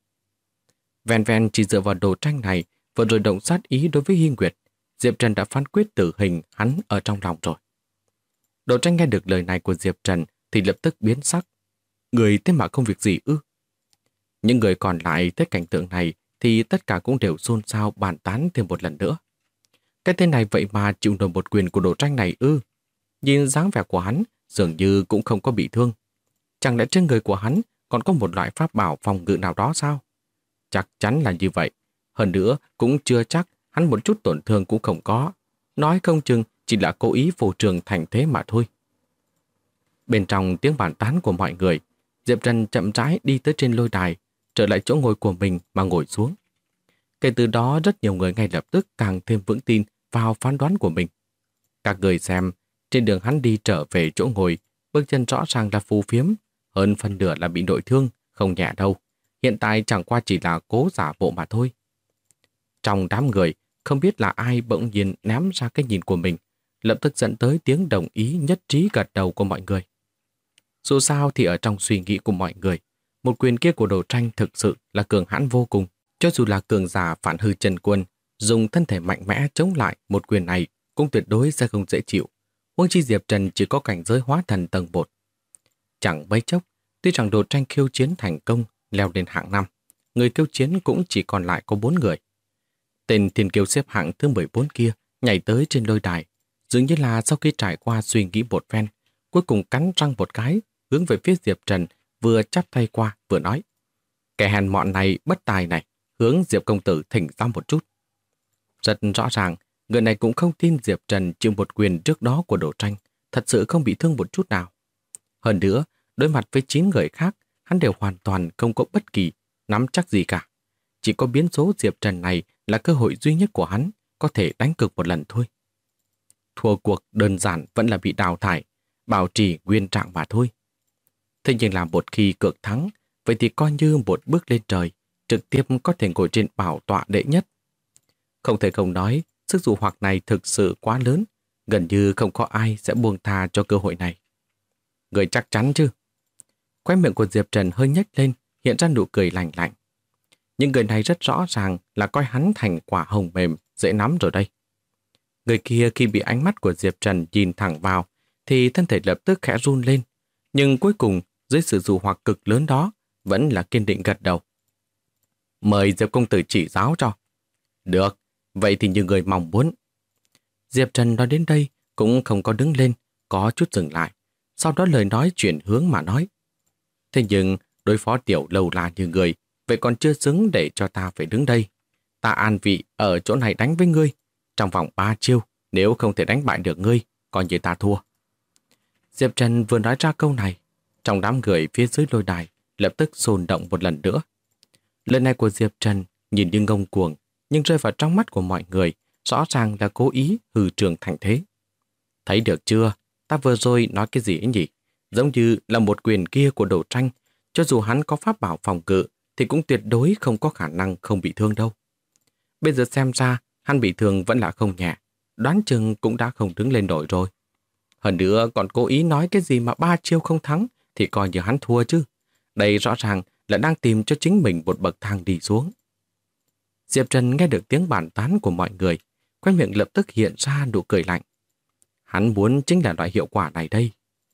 Ven ven chỉ dựa vào Đồ Tranh này, vừa rồi động sát ý đối với Hy Nguyệt, Diệp Trần đã phán quyết tử hình hắn ở trong lòng rồi. Đồ Tranh nghe được lời này của Diệp Trần thì lập tức biến sắc. Người thế mà không việc gì ư? Những người còn lại thấy cảnh tượng này thì tất cả cũng đều xôn xao bàn tán thêm một lần nữa. Cái tên này vậy mà chịu nổi một quyền của Đồ Tranh này ư? Nhìn dáng vẻ của hắn dường như cũng không có bị thương. Chẳng lẽ trên người của hắn còn có một loại pháp bảo phòng ngự nào đó sao? Chắc chắn là như vậy. Hơn nữa cũng chưa chắc hắn một chút tổn thương cũng không có. Nói không chừng chỉ là cố ý phô trương thành thế mà thôi. Bên trong tiếng bàn tán của mọi người, Diệp Trần chậm rãi đi tới trên lôi đài, trở lại chỗ ngồi của mình mà ngồi xuống. Kể từ đó rất nhiều người ngay lập tức càng thêm vững tin vào phán đoán của mình. Các người xem, trên đường hắn đi trở về chỗ ngồi, bước chân rõ ràng là phù phiếm, hơn phần nửa là bị nội thương, không nhẹ đâu. Hiện tại chẳng qua chỉ là cố giả bộ mà thôi. Trong đám người, không biết là ai bỗng nhiên ném ra cái nhìn của mình, lập tức dẫn tới tiếng đồng ý nhất trí gật đầu của mọi người. Dù sao thì ở trong suy nghĩ của mọi người, một quyền kia của Đồ Tranh thực sự là cường hãn vô cùng. Cho dù là cường giả phản hư Trần Quân, dùng thân thể mạnh mẽ chống lại một quyền này cũng tuyệt đối sẽ không dễ chịu. Huống chi Diệp Trần chỉ có cảnh giới hóa thần tầng 1. Chẳng mấy chốc, tuy rằng Đồ Tranh khiêu chiến thành công, leo lên hạng 5, người khiêu chiến cũng chỉ còn lại có 4 người. Tên thiên kiêu xếp hạng thứ 14 kia nhảy tới trên lôi đài, dường như là sau khi trải qua suy nghĩ một phen, cuối cùng cắn răng một cái, hướng về phía Diệp Trần, vừa chắp tay qua vừa nói: "Kẻ hèn mọn này bất tài này, hướng Diệp công tử thỉnh giáo một chút." Rất rõ ràng, người này cũng không tin Diệp Trần chịu một quyền trước đó của Đồ Tranh, thật sự không bị thương một chút nào. Hơn nữa, đối mặt với 9 người khác, hắn đều hoàn toàn không có bất kỳ nắm chắc gì cả. Chỉ có biến số Diệp Trần này là cơ hội duy nhất của hắn, có thể đánh cược một lần thôi. Thua cuộc đơn giản vẫn là bị đào thải, bảo trì nguyên trạng mà thôi. Thế nhưng là một khi cược thắng, vậy thì coi như một bước lên trời, trực tiếp có thể ngồi trên bảo tọa đệ nhất. Không thể không nói, sức dụ hoặc này thực sự quá lớn, gần như không có ai sẽ buông tha cho cơ hội này. Người chắc chắn chứ? Khóe miệng của Diệp Trần hơi nhếch lên, hiện ra nụ cười lạnh lạnh. Nhưng người này rất rõ ràng là coi hắn thành quả hồng mềm, dễ nắm rồi đây. Người kia khi bị ánh mắt của Diệp Trần nhìn thẳng vào, thì thân thể lập tức khẽ run lên. Nhưng cuối cùng, dưới sự dụ hoặc cực lớn đó, vẫn là kiên định gật đầu. Mời Diệp công tử chỉ giáo cho. Được, vậy thì như người mong muốn. Diệp Trần nói đến đây, cũng không có đứng lên, có chút dừng lại. Sau đó lời nói chuyển hướng mà nói. Thế nhưng, đối phó tiểu lâu la như người, vậy còn chưa xứng để cho ta phải đứng đây. Ta an vị ở chỗ này đánh với ngươi. Trong vòng 3 chiêu, nếu không thể đánh bại được ngươi, coi như ta thua. Diệp Trần vừa nói ra câu này, trong đám người phía dưới lôi đài lập tức xôn động một lần nữa. Lời này của Diệp Trần nhìn như ngông cuồng, nhưng rơi vào trong mắt của mọi người, rõ ràng là cố ý hư trường thành thế. Thấy được chưa, ta vừa rồi nói cái gì ấy nhỉ? Giống như là một quyền kia của Đồ Tranh, cho dù hắn có pháp bảo phòng cự, thì cũng tuyệt đối không có khả năng không bị thương đâu. Bây giờ xem ra, hắn bị thương vẫn là không nhẹ, đoán chừng cũng đã không đứng lên nổi rồi. Hơn nữa còn cố ý nói cái gì mà 3 chiêu không thắng, thì coi như hắn thua chứ. Đây rõ ràng là đang tìm cho chính mình một bậc thang đi xuống. Diệp Trần nghe được tiếng bàn tán của mọi người, khóe miệng lập tức hiện ra nụ cười lạnh. Hắn muốn chính là loại hiệu quả này đây.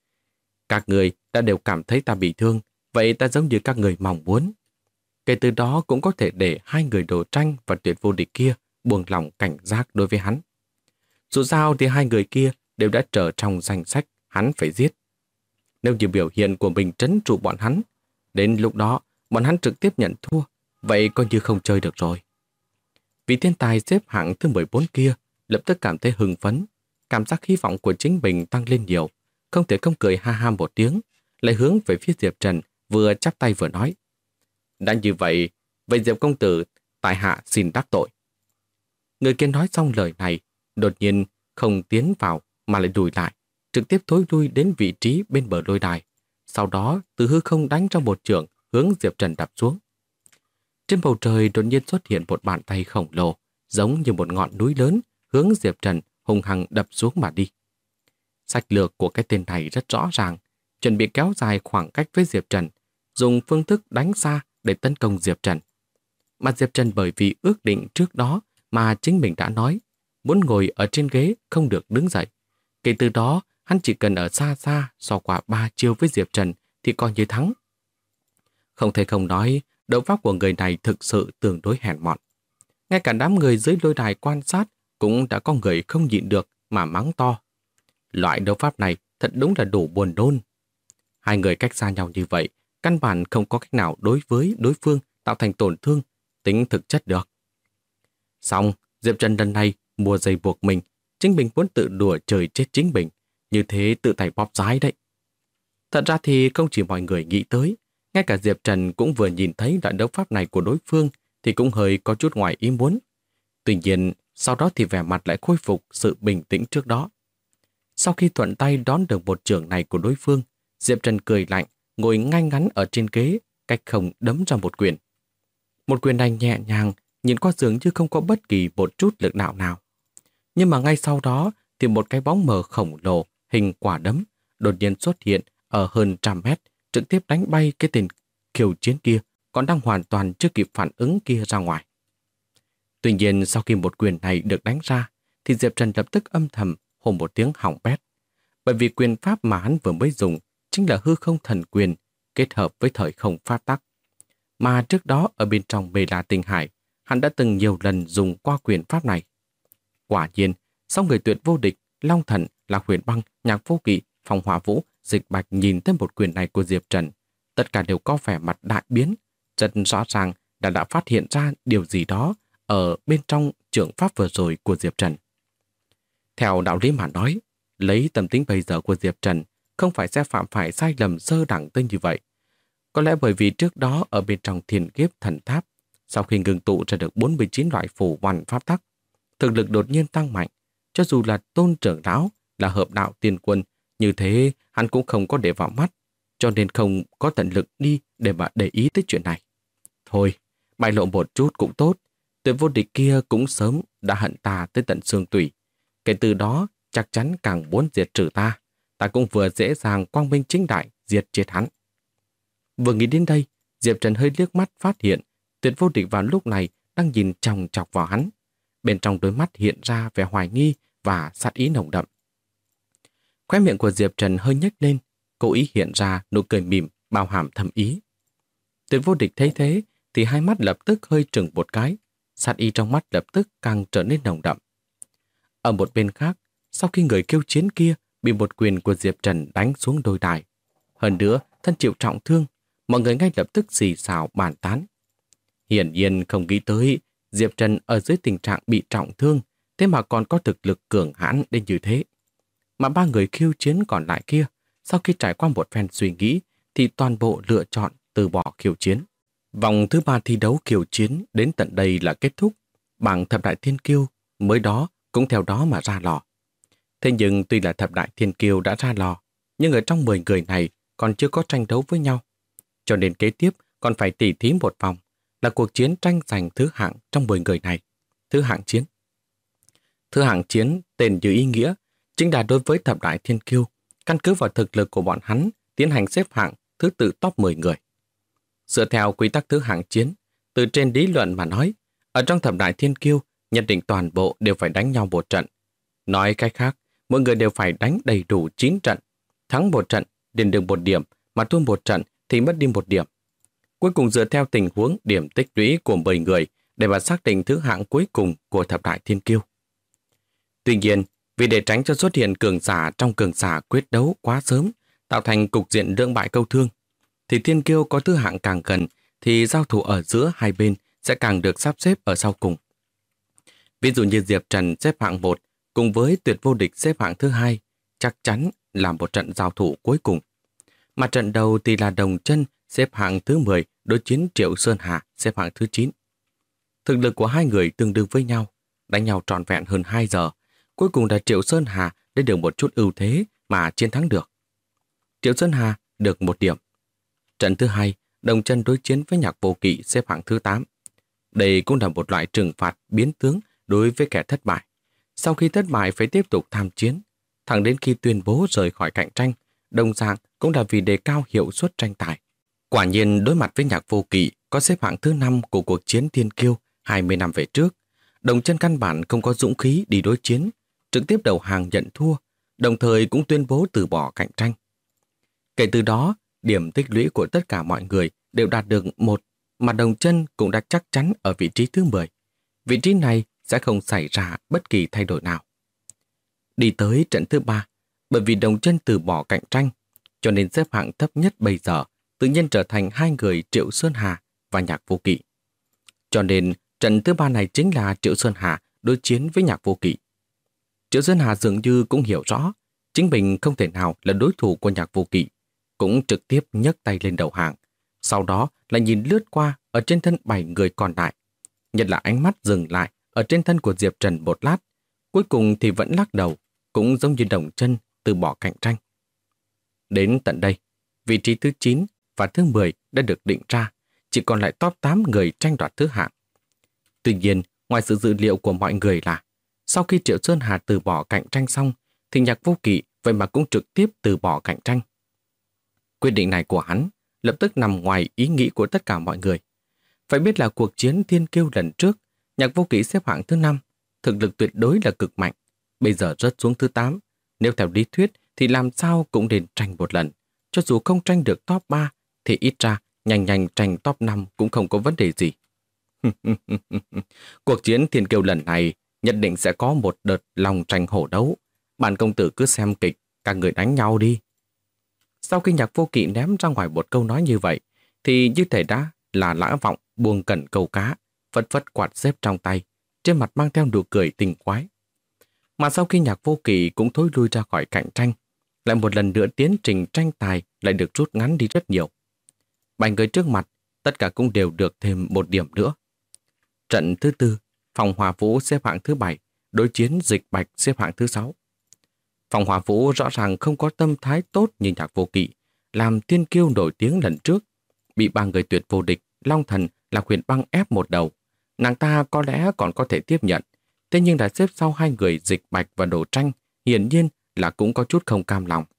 Các người đã đều cảm thấy ta bị thương, vậy ta giống như các người mong muốn. Kể từ đó cũng có thể để hai người Đồ Tranh và Tuyệt Vô Địch kia buông lòng cảnh giác đối với hắn. Dù sao thì hai người kia đều đã trở trong danh sách hắn phải giết. Nếu như biểu hiện của mình trấn trụ bọn hắn, đến lúc đó bọn hắn trực tiếp nhận thua, vậy coi như không chơi được rồi. Vị thiên tài xếp hạng thứ 14 kia lập tức cảm thấy hưng phấn, cảm giác hy vọng của chính mình tăng lên nhiều, không thể không cười ha ha một tiếng, lại hướng về phía Diệp Trần, vừa chắp tay vừa nói. Đã như vậy, vậy Diệp công tử, tại hạ xin đắc tội. Người kia nói xong lời này, đột nhiên không tiến vào mà lại lùi lại, trực tiếp thối lui đến vị trí bên bờ lôi đài. Sau đó từ hư không đánh ra một chưởng hướng Diệp Trần đập xuống. Trên bầu trời đột nhiên xuất hiện một bàn tay khổng lồ, giống như một ngọn núi lớn, hướng Diệp Trần hung hăng đập xuống mà đi. Sách lược của cái tên này rất rõ ràng, chuẩn bị kéo dài khoảng cách với Diệp Trần, dùng phương thức đánh xa để tấn công Diệp Trần. Mà Diệp Trần bởi vì ước định trước đó mà chính mình đã nói, muốn ngồi ở trên ghế không được đứng dậy. Kể từ đó, hắn chỉ cần ở xa xa so qua 3 chiêu với Diệp Trần thì coi như thắng. Không thể không nói, đấu pháp của người này thực sự tương đối hèn mọn. Ngay cả đám người dưới lôi đài quan sát cũng đã có người không nhịn được mà mắng to. Loại đấu pháp này thật đúng là đủ buồn nôn. Hai người cách xa nhau như vậy, căn bản không có cách nào đối với đối phương tạo thành tổn thương, tính thực chất được. Xong, Diệp Trần lần này mua dây buộc mình, chính mình muốn tự đùa trời chết chính mình, như thế tự tay bóp rái đấy. Thật ra thì không chỉ mọi người nghĩ tới, ngay cả Diệp Trần cũng vừa nhìn thấy đoạn đấu pháp này của đối phương thì cũng hơi có chút ngoài ý muốn. Tuy nhiên, sau đó thì vẻ mặt lại khôi phục sự bình tĩnh trước đó. Sau khi thuận tay đón được một chưởng này của đối phương, Diệp Trần cười lạnh, ngồi ngay ngắn ở trên ghế, cách không đấm ra một quyền. Một quyền này nhẹ nhàng, nhìn qua dường như không có bất kỳ một chút lực đạo nào. Nhưng mà ngay sau đó thì một cái bóng mờ khổng lồ hình quả đấm đột nhiên xuất hiện ở hơn 100 mét, trực tiếp đánh bay cái tên Kiều Chiến kia còn đang hoàn toàn chưa kịp phản ứng kia ra ngoài. Tuy nhiên sau khi một quyền này được đánh ra thì Diệp Trần lập tức âm thầm hô một tiếng hỏng bét. Bởi vì quyền pháp mà hắn vừa mới dùng chính là hư không thần quyền kết hợp với thời không pháp tắc. Mà trước đó ở bên trong Mê La Tinh Hải, hắn đã từng nhiều lần dùng qua quyền pháp này. Quả nhiên, sau người tuyệt vô địch, Long Thần, Lạc Huyền Băng, Nhạc Vô Kỵ, Phong Hỏa Vũ, Dịch Bạch nhìn thấy một quyền này của Diệp Trần, tất cả đều có vẻ mặt đại biến, rất rõ ràng đã phát hiện ra điều gì đó ở bên trong chưởng pháp vừa rồi của Diệp Trần. Theo đạo lý mà nói, lấy tâm tính bây giờ của Diệp Trần, không phải sẽ phạm phải sai lầm sơ đẳng tới như vậy. Có lẽ bởi vì trước đó ở bên trong Thiên Kiếp Thần Tháp, sau khi ngưng tụ ra được 49 loại phù văn pháp tắc, thực lực đột nhiên tăng mạnh, cho dù là Tôn trưởng lão, là hợp đạo tiên quân, như thế hắn cũng không có để vào mắt, cho nên không có tận lực đi để mà để ý tới chuyện này. Thôi, bại lộ một chút cũng tốt, tuyệt vô địch kia cũng sớm đã hận ta tới tận xương tủy. Kể từ đó, chắc chắn càng muốn diệt trừ ta, ta cũng vừa dễ dàng quang minh chính đại diệt chết hắn. Vừa nghĩ đến đây, Diệp Trần hơi liếc mắt phát hiện tuyệt vô địch vào lúc này đang nhìn chòng chọc vào hắn. Bên trong đôi mắt hiện ra vẻ hoài nghi và sát ý nồng đậm. Khóe miệng của Diệp Trần hơi nhếch lên, cố ý hiện ra nụ cười mỉm bao hàm thâm ý. Tuyệt vô địch thấy thế thì hai mắt lập tức hơi trừng một cái, sát ý trong mắt lập tức càng trở nên nồng đậm. Ở một bên khác, sau khi người kêu chiến kia bị một quyền của Diệp Trần đánh xuống đôi đài, hơn nữa thân chịu trọng thương, mọi người ngay lập tức xì xào bàn tán. Hiển nhiên không nghĩ tới Diệp Trần ở dưới tình trạng bị trọng thương, thế mà còn có thực lực cường hãn đến như thế. Mà ba người khiêu chiến còn lại kia, sau khi trải qua một phen suy nghĩ, thì toàn bộ lựa chọn từ bỏ khiêu chiến. Vòng thứ 3 thi đấu khiêu chiến đến tận đây là kết thúc. Bảng thập đại thiên kiêu mới đó cũng theo đó mà ra lò. Thế nhưng tuy là thập đại thiên kiêu đã ra lò, nhưng ở trong 10 người này còn chưa có tranh đấu với nhau. Cho nên kế tiếp còn phải tỉ thí một vòng, là cuộc chiến tranh giành thứ hạng trong 10 người này. Thứ hạng chiến. Thứ hạng chiến tên như ý nghĩa, chính là đối với thập đại thiên kiêu, căn cứ vào thực lực của bọn hắn tiến hành xếp hạng thứ tự top 10 người. Dựa theo quy tắc thứ hạng chiến, từ trên lý luận mà nói, ở trong thập đại thiên kiêu, nhất định toàn bộ đều phải đánh nhau một trận. Nói cách khác, mỗi người đều phải đánh đầy đủ 9 trận. Thắng một trận, liền được 1 điểm, mà thua một trận thì mất đi 1 điểm. Cuối cùng dựa theo tình huống điểm tích lũy của 10 người để mà xác định thứ hạng cuối cùng của thập đại thiên kiêu. Tuy nhiên, vì để tránh cho xuất hiện cường giả trong cường giả quyết đấu quá sớm, tạo thành cục diện lưỡng bại câu thương, thì thiên kiêu có thứ hạng càng gần thì giao thủ ở giữa hai bên sẽ càng được sắp xếp ở sau cùng. Ví dụ như Diệp Trần xếp hạng 1 cùng với tuyệt vô địch xếp hạng thứ 2, chắc chắn là một trận giao thủ cuối cùng. Mà trận đầu thì là Đồng Chân xếp hạng thứ 10 đối chiến Triệu Sơn Hà xếp hạng thứ 9. Thực lực của hai người tương đương với nhau, đánh nhau trọn vẹn hơn 2 giờ. Cuối cùng là Triệu Sơn Hà lấy được một chút ưu thế mà chiến thắng được. Triệu Sơn Hà được 1 điểm. Trận thứ 2, Đồng Chân đối chiến với Nhạc Vô Kỵ xếp hạng thứ 8. Đây cũng là một loại trừng phạt biến tướng đối với kẻ thất bại. Sau khi thất bại phải tiếp tục tham chiến, thẳng đến khi tuyên bố rời khỏi cạnh tranh, đồng dạng cũng là vì đề cao hiệu suất tranh tài. Quả nhiên đối mặt với Nhạc Vô Kỵ có xếp hạng thứ 5 của cuộc chiến thiên kiêu 20 năm về trước, Đồng Chân căn bản không có dũng khí đi đối chiến, trực tiếp đầu hàng nhận thua, đồng thời cũng tuyên bố từ bỏ cạnh tranh. Kể từ đó, điểm tích lũy của tất cả mọi người đều đạt được 1, mà Đồng Chân cũng đã chắc chắn ở vị trí thứ 10. Vị trí này sẽ không xảy ra bất kỳ thay đổi nào. Đi tới trận thứ 3, bởi vì Đồng Chân từ bỏ cạnh tranh, cho nên xếp hạng thấp nhất bây giờ tự nhiên trở thành hai người Triệu Sơn Hà và Nhạc Vô Kỵ. Cho nên trận thứ 3 này chính là Triệu Sơn Hà đối chiến với Nhạc Vô Kỵ. Triệu Sơn Hà dường như cũng hiểu rõ chính mình không thể nào là đối thủ của Nhạc Vô Kỵ, cũng trực tiếp nhấc tay lên đầu hàng, sau đó lại nhìn lướt qua ở trên thân 7 người còn lại. Nhất là ánh mắt dừng lại ở trên thân của Diệp Trần một lát, cuối cùng thì vẫn lắc đầu, cũng giống như Đồng Chân từ bỏ cạnh tranh. Đến tận đây, vị trí thứ 9 và thứ 10 đã được định ra, chỉ còn lại top 8 người tranh đoạt thứ hạng. Tuy nhiên, ngoài sự dự liệu của mọi người là sau khi Triệu Sơn Hà từ bỏ cạnh tranh xong, thì Nhạc Vô Kỵ vậy mà cũng trực tiếp từ bỏ cạnh tranh. Quyết định này của hắn lập tức nằm ngoài ý nghĩ của tất cả mọi người. Phải biết là cuộc chiến Thiên Kiêu lần trước, Nhạc Vô Kỵ xếp hạng thứ 5, thực lực tuyệt đối là cực mạnh, bây giờ rớt xuống thứ 8. Nếu theo lý thuyết thì làm sao cũng nên tranh một lần. Cho dù không tranh được top 3 thì ít ra nhanh nhanh tranh top 5 cũng không có vấn đề gì. Cuộc chiến Thiên Kiêu lần này nhất định sẽ có một đợt lòng tranh hổ đấu. Bản công tử cứ xem kịch, các người đánh nhau đi. Sau khi Nhạc Vô Kỵ ném ra ngoài một câu nói như vậy, thì như thể đã là Lã Vọng buông cẩn câu cá, phất phất quạt xếp trong tay, trên mặt mang theo nụ cười tình quái. Mà sau khi Nhạc Vô Kỵ cũng thối lui ra khỏi cạnh tranh, lại một lần nữa tiến trình tranh tài lại được rút ngắn đi rất nhiều. 7 người trước mặt, tất cả cũng đều được thêm một điểm nữa. Trận thứ 4, Phong Hỏa Vũ xếp hạng thứ 7, đối chiến Dịch Bạch xếp hạng thứ 6. Phong Hỏa Vũ rõ ràng không có tâm thái tốt như Nhạc Vô Kỵ, làm Thiên Kiêu nổi tiếng lần trước, bị 3 người tuyệt vô địch, Long Thần, Lạc Huyền Băng ép một đầu. Nàng ta có lẽ còn có thể tiếp nhận, thế nhưng đã xếp sau 2 người Dịch Bạch và Đồ Tranh, hiển nhiên là cũng có chút không cam lòng.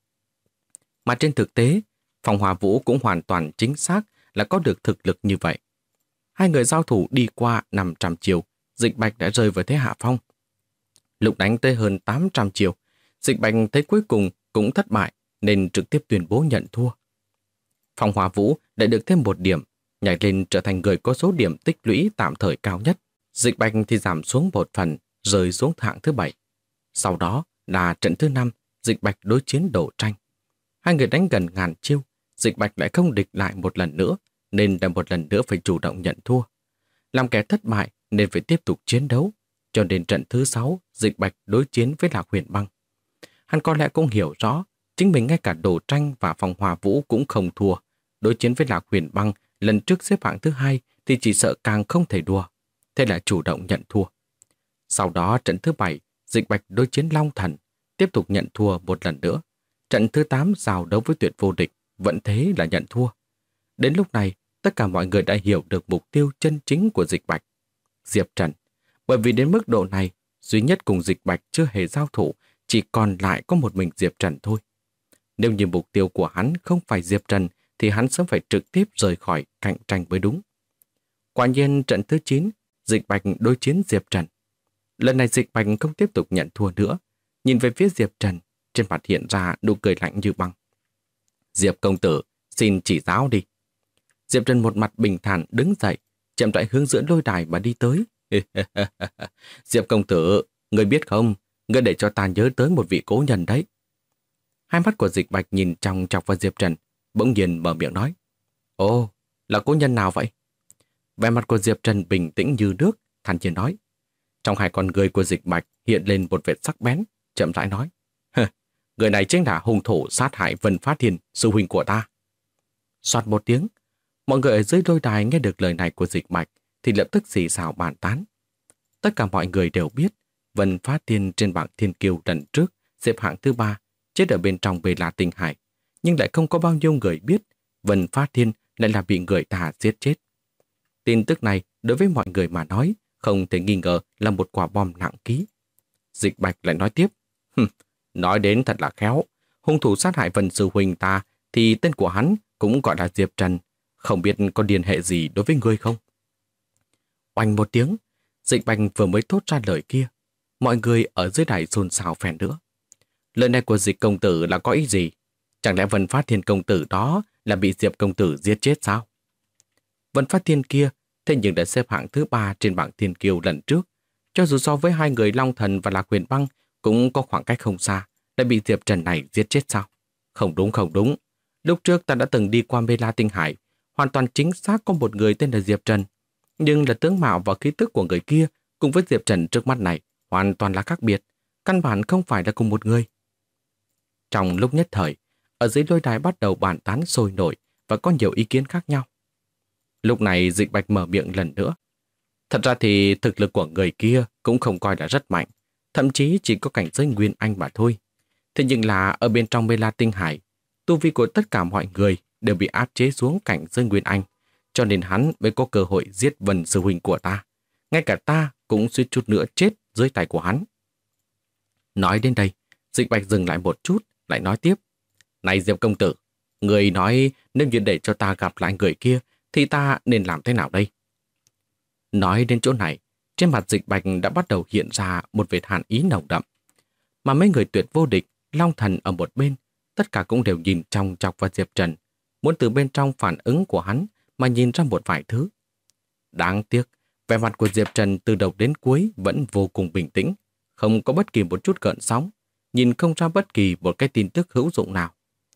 Mà trên thực tế, Phong Hỏa Vũ cũng hoàn toàn chính xác là có được thực lực như vậy. 2 người giao thủ đi qua 500 chiều, Dịch Bạch đã rơi vào thế hạ phong. Lúc đánh tới hơn 800 chiều, Dịch Bạch thấy cuối cùng cũng thất bại nên trực tiếp tuyên bố nhận thua. Phong Hỏa Vũ đã được thêm một điểm, nhảy lên trở thành người có số điểm tích lũy tạm thời cao nhất. Dịch Bạch thì giảm xuống một phần, rơi xuống hạng thứ 7. Sau đó là trận thứ 5, Dịch Bạch đối chiến Đồ Tranh. 2 người đánh gần ngàn chiêu, Dịch Bạch lại không địch lại một lần nữa, nên đã một lần nữa phải chủ động nhận thua. Làm kẻ thất bại nên phải tiếp tục chiến đấu, cho đến trận thứ 6, Dịch Bạch đối chiến với Lạc Huyền Băng. Hắn có lẽ cũng hiểu rõ, chính mình ngay cả Đồ Tranh và Phong Hỏa Vũ cũng không thua. Đối chiến với Lạc Huyền Băng, lần trước xếp hạng thứ 2 thì chỉ sợ càng không thể đua. Thế là chủ động nhận thua. Sau đó trận thứ 7, Dịch Bạch đối chiến Long Thần, tiếp tục nhận thua một lần nữa. Trận thứ 8 giao đấu với tuyệt vô địch, vẫn thế là nhận thua. Đến lúc này, tất cả mọi người đã hiểu được mục tiêu chân chính của Dịch Bạch. Diệp Trần. Bởi vì đến mức độ này, duy nhất cùng Dịch Bạch chưa hề giao thủ, chỉ còn lại có một mình Diệp Trần thôi. Nếu như mục tiêu của hắn không phải Diệp Trần, thì hắn sớm phải trực tiếp rời khỏi cạnh tranh mới đúng. Quả nhiên trận thứ 9, Dịch Bạch đối chiến Diệp Trần. Lần này Dịch Bạch không tiếp tục nhận thua nữa. Nhìn về phía Diệp Trần, trên mặt hiện ra nụ cười lạnh như băng. Diệp công tử, xin chỉ giáo đi. Diệp Trần một mặt bình thản đứng dậy, chậm rãi hướng giữa lôi đài mà đi tới. Diệp công tử, người biết không, người để cho ta nhớ tới một vị cố nhân đấy. Hai mắt của Dịch Bạch nhìn chòng chọc vào Diệp Trần, bỗng nhiên mở miệng nói. Ồ, là cố nhân nào vậy? Vẻ mặt của Diệp Trần bình tĩnh như nước, thản nhiên nói. Trong hai con người của Dịch Bạch hiện lên một vệt sắc bén, chậm rãi nói. Người này chính là hung thủ sát hại Vân Phát Thiên, sư huynh của ta. Soạt một tiếng, mọi người ở dưới lôi đài nghe được lời này của Dịch Bạch thì lập tức xì xào bàn tán. Tất cả mọi người đều biết Vân Phát Thiên trên bảng Thiên Kiêu lần trước xếp hạng thứ 3, chết ở bên trong Bê La Tinh Hải, nhưng lại không có bao nhiêu người biết Vân Phát Thiên lại là bị người ta giết chết. Tin tức này đối với mọi người mà nói không thể nghi ngờ là một quả bom nặng ký. Dịch Bạch lại nói tiếp. Nói đến thật là khéo, hung thủ sát hại Vân sư huynh ta thì tên của hắn cũng gọi là Diệp Trần, không biết có liên hệ gì đối với ngươi không? Oanh một tiếng, Dịch Bạch vừa mới thốt ra lời kia, mọi người ở dưới đài xôn xao phèn nữa. Lời này của Dịch công tử là có ý gì? Chẳng lẽ Vân Phát Thiên công tử đó là bị Diệp công tử giết chết sao? Vân Phát Thiên kia thế nhưng đã xếp hạng thứ 3 trên bảng Thiên Kiêu lần trước, cho dù so với hai người Long Thần và Lạc Huyền Băng cũng có khoảng cách không xa, lại bị Diệp Trần này giết chết sao? Không đúng, không đúng. Lúc trước ta đã từng đi qua Bê La Tinh Hải, hoàn toàn chính xác có một người tên là Diệp Trần, nhưng là tướng mạo và khí tức của người kia cùng với Diệp Trần trước mắt này hoàn toàn là khác biệt, căn bản không phải là cùng một người. Trong lúc nhất thời, ở dưới lôi đài bắt đầu bàn tán sôi nổi và có nhiều ý kiến khác nhau. Lúc này Dịch Bạch mở miệng lần nữa. Thật ra thì thực lực của người kia cũng không coi là rất mạnh, thậm chí chỉ có cảnh giới Nguyên Anh mà thôi. Thế nhưng là ở bên trong Mê La Tinh Hải, tu vi của tất cả mọi người đều bị áp chế xuống cảnh giới Nguyên Anh, cho nên hắn mới có cơ hội giết Vân sư huynh của ta. Ngay cả ta cũng suýt chút nữa chết dưới tay của hắn. Nói đến đây, Dịch Bạch dừng lại một chút, lại nói tiếp. Này Diệp công tử, người nói nếu như để cho ta gặp lại người kia, thì ta nên làm thế nào đây? Nói đến chỗ này, trên mặt Dịch Bạch đã bắt đầu hiện ra một vệt hàn ý nồng đậm. Mà mấy người Tuyệt Vô Địch, Long Thần ở một bên, tất cả cũng đều nhìn chòng chọc vào Diệp Trần, muốn từ bên trong phản ứng của hắn mà nhìn ra một vài thứ. Đáng tiếc, vẻ mặt của Diệp Trần từ đầu đến cuối vẫn vô cùng bình tĩnh, không có bất kỳ một chút gợn sóng, nhìn không ra bất kỳ một cái tin tức hữu dụng nào.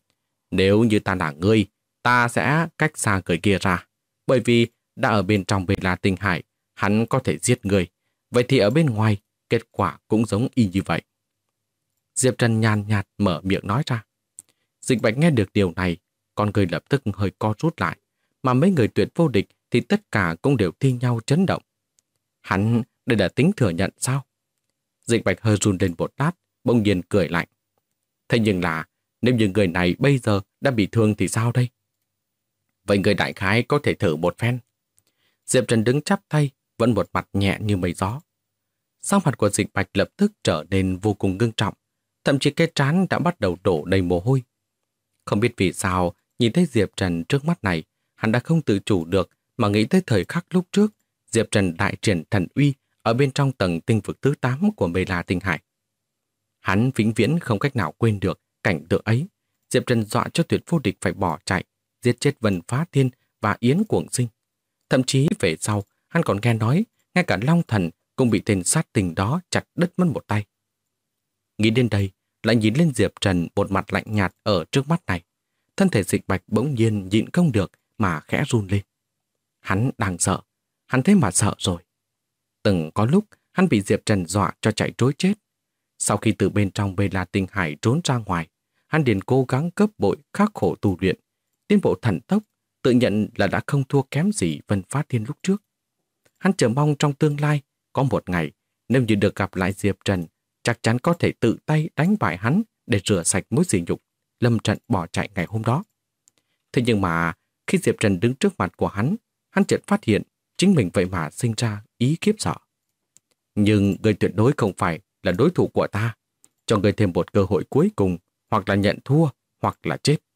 Nếu như ta là ngươi, ta sẽ cách xa người kia ra, bởi vì đã ở bên trong Mê La Tinh Hải, hắn có thể giết người, vậy thì ở bên ngoài, kết quả cũng giống y như vậy. Diệp Trần nhàn nhạt mở miệng nói ra. Dịch Bạch nghe được điều này, con người lập tức hơi co rút lại, mà mấy người Tuyệt Vô Địch thì tất cả cũng đều thi nhau chấn động. Hắn đây là tính thừa nhận sao? Dịch Bạch hơi run lên một lát, bỗng nhiên cười lạnh. Thế nhưng là, nếu như người này bây giờ đã bị thương thì sao đây? Vậy người đại khái có thể thử một phen. Diệp Trần đứng chắp tay, vẫn một mặt nhẹ như mây gió. Sắc mặt của Dịch Bạch lập tức trở nên vô cùng ngưng trọng, thậm chí cái trán đã bắt đầu đổ đầy mồ hôi. Không biết vì sao, nhìn thấy Diệp Trần trước mắt này, hắn đã không tự chủ được mà nghĩ tới thời khắc lúc trước, Diệp Trần đại triển thần uy ở bên trong tầng tinh vực thứ 8 của Mê La Tinh Hải. Hắn vĩnh viễn không cách nào quên được cảnh tượng ấy. Diệp Trần dọa cho Tuyệt Vô Địch phải bỏ chạy, giết chết Vân Phá Thiên và Yến Cuồng Sinh. Thậm chí về sau, hắn còn nghe nói, ngay cả Long Thần cũng bị tên sát tình đó chặt đứt mất một tay. Nghĩ đến đây, lại nhìn lên Diệp Trần một mặt lạnh nhạt ở trước mắt này. Thân thể Dịch Bạch bỗng nhiên nhịn không được mà khẽ run lên. Hắn đang sợ, hắn thế mà sợ rồi. Từng có lúc, hắn bị Diệp Trần dọa cho chạy trối chết. Sau khi từ bên trong Mê La Tinh Hải trốn ra ngoài, hắn liền cố gắng gấp bội khắc khổ tu luyện, tiến bộ thần tốc, tự nhận là đã không thua kém gì Vân Phá Thiên lúc trước. Hắn chờ mong trong tương lai, có một ngày, nếu như được gặp lại Diệp Trần, chắc chắn có thể tự tay đánh bại hắn để rửa sạch mối sỉ nhục, lâm trận bỏ chạy ngày hôm đó. Thế nhưng mà, khi Diệp Trần đứng trước mặt của hắn chợt phát hiện chính mình vậy mà sinh ra ý khiếp sợ. Nhưng người tuyệt đối không phải là đối thủ của ta, cho người thêm một cơ hội cuối cùng, hoặc là nhận thua, hoặc là chết.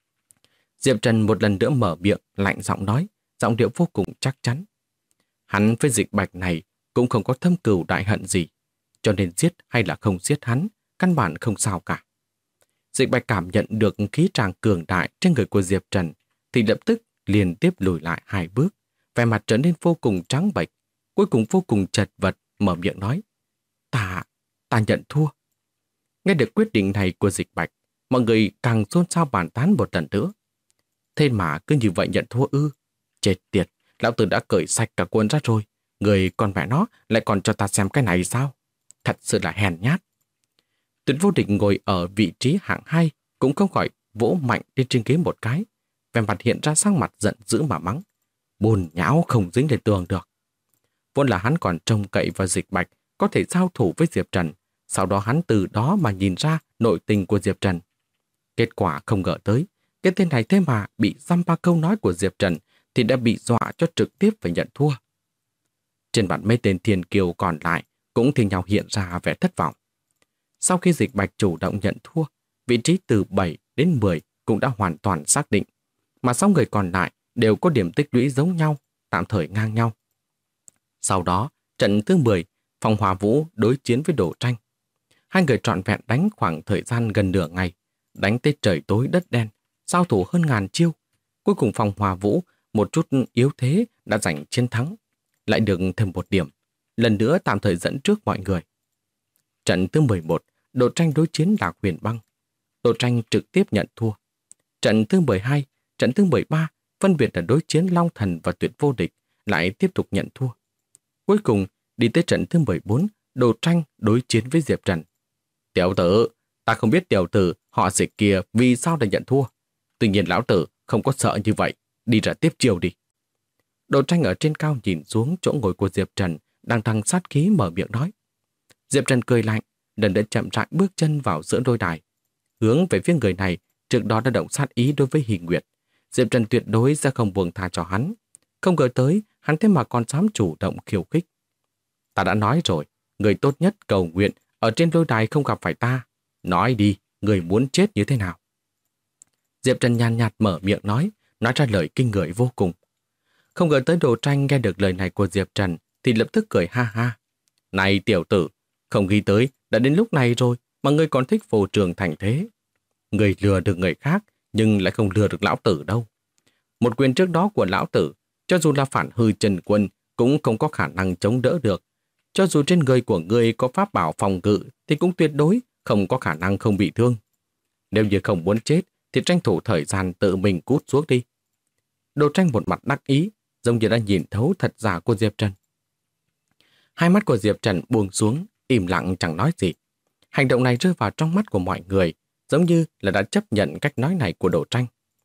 Diệp Trần một lần nữa mở miệng, lạnh giọng nói, giọng điệu vô cùng chắc chắn. Hắn với Dịch Bạch này cũng không có thâm cừu đại hận gì, cho nên giết hay là không giết hắn, căn bản không sao cả. Dịch Bạch cảm nhận được khí tràng cường đại trên người của Diệp Trần, thì lập tức liên tiếp lùi lại 2 bước, vẻ mặt trở nên vô cùng trắng bệch, cuối cùng vô cùng chật vật, mở miệng nói, ta nhận thua. Nghe được quyết định này của Dịch Bạch, mọi người càng xôn xao bàn tán một lần nữa. Thế mà cứ như vậy nhận thua ư? Chết tiệt, lão tử đã cởi sạch cả quần ra rồi, người con mẹ nó lại còn cho ta xem cái này sao? Thật sự là hèn nhát. Tuyệt Vô Địch ngồi ở vị trí hạng 2 cũng không khỏi vỗ mạnh lên trên ghế một cái, vẻ mặt hiện ra sắc mặt giận dữ mà mắng. Bùn nhão không dính lên tường được. Vốn là hắn còn trông cậy vào Dịch Bạch có thể giao thủ với Diệp Trần, sau đó hắn từ đó mà nhìn ra nội tình của Diệp Trần. Kết quả không ngờ tới, cái tên này thế mà bị dăm ba câu nói của Diệp Trần thì đã bị dọa cho trực tiếp phải nhận thua. Trên mặt mấy tên thiên kiều còn lại cũng thì nhau hiện ra vẻ thất vọng. Sau khi Dịch Bạch chủ động nhận thua, vị trí từ 7 đến 10 cũng đã hoàn toàn xác định, mà 6 người còn lại đều có điểm tích lũy giống nhau, tạm thời ngang nhau. Sau đó, trận thứ 10, Phong Hỏa Vũ đối chiến với Đỗ Tranh. Hai người trọn vẹn đánh khoảng thời gian gần nửa ngày, đánh tới trời tối đất đen, giao thủ hơn ngàn chiêu. Cuối cùng Phong Hỏa Vũ một chút yếu thế đã giành chiến thắng, lại được thêm một điểm, lần nữa tạm thời dẫn trước mọi người. Trận thứ 11, Đỗ Tranh đối chiến Lạc Huyền Băng. Đỗ Tranh trực tiếp nhận thua. Trận thứ 12, trận thứ 13, phân biệt là đối chiến Long Thần và Tuyệt Vô Địch, lại tiếp tục nhận thua. Cuối cùng, đi tới trận thứ 14, Đồ Tranh đối chiến với Diệp Trần. Tiểu tử, ta không biết tiểu tử họ Diệp kia vì sao lại nhận thua. Tuy nhiên lão tử không có sợ như vậy, đi ra tiếp chiêu đi. Đồ Tranh ở trên cao nhìn xuống chỗ ngồi của Diệp Trần, đang thăng sát khí mở miệng nói. Diệp Trần cười lạnh, lần đến chậm rãi bước chân vào giữa đôi đài, hướng về phía người này trước đó đã động sát ý đối với Hình Nguyệt. Diệp Trần tuyệt đối sẽ không buông tha cho hắn. Không ngờ tới, hắn thế mà còn dám chủ động khiêu khích. Ta đã nói rồi, người tốt nhất cầu nguyện ở trên đôi đài không gặp phải ta. Nói đi, người muốn chết như thế nào? Diệp Trần nhàn nhạt mở miệng nói ra lời kinh người vô cùng. Không ngờ tới Đồ Tranh nghe được lời này của Diệp Trần thì lập tức cười ha ha. Này tiểu tử, không nghĩ tới đã đến lúc này rồi mà ngươi còn thích phô trương thành thế. Người lừa được người khác nhưng lại không lừa được lão tử đâu. Một quyền trước đó của lão tử, cho dù là phản hư Trần Quân cũng không có khả năng chống đỡ được. Cho dù trên người của ngươi có pháp bảo phòng ngự thì cũng tuyệt đối không có khả năng không bị thương. Nếu như không muốn chết thì tranh thủ thời gian tự mình cút xuống đi. Đồ Tranh một mặt đắc ý, giống như đã nhìn thấu thật giả của Diệp Trần. Hai mắt của Diệp Trần buông xuống, im lặng chẳng nói gì. Hành động này rơi vào trong mắt của mọi người, giống như là đã chấp nhận cách nói này của Đồ Tranh.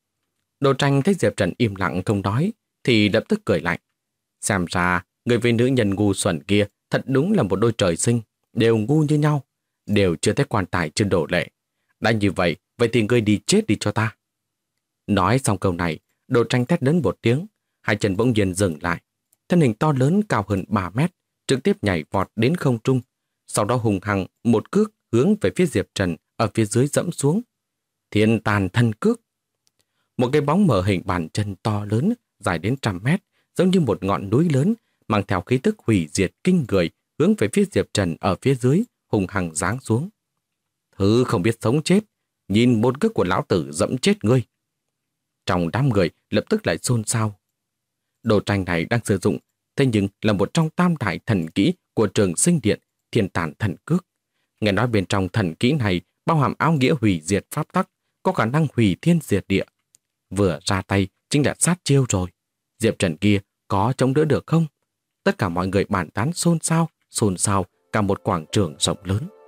Đồ Tranh thấy Diệp Trần im lặng không nói, thì lập tức cười lạnh. Xem ra, người với nữ nhân ngu xuẩn kia thật đúng là một đôi trời sinh, đều ngu như nhau, đều chưa thấy quan tài trên đổ lệ. Đã như vậy thì ngươi đi chết đi cho ta. Nói xong câu này, Đồ Tranh thét lớn một tiếng, hai chân bỗng nhiên dừng lại. Thân hình to lớn cao hơn 3 mét, trực tiếp nhảy vọt đến không trung, sau đó hùng hăng một cước hướng về phía Diệp Trần ở phía dưới dẫm xuống. Thiên tàn thân cước. Một cái bóng mờ hình bàn chân to lớn, dài đến 100 mét, giống như một ngọn núi lớn, mang theo khí tức hủy diệt kinh người, hướng về phía Diệp Trần ở phía dưới, hùng hăng giáng xuống. Thứ không biết sống chết, nhìn một cước của lão tử dẫm chết ngươi. Trong đám người lập tức lại xôn xao. Đồ Tranh này đang sử dụng, thế nhưng là một trong tam đại thần kỹ của Trường Sinh Điện, Thiên Tàn Thần Cước. Nghe nói bên trong thần kỹ này bao hàm áo nghĩa hủy diệt pháp tắc, có khả năng hủy thiên diệt địa. Vừa ra tay chính là sát chiêu rồi. Diệp Trần kia có chống đỡ được không? Tất cả mọi người bàn tán xôn xao cả một quảng trường rộng lớn.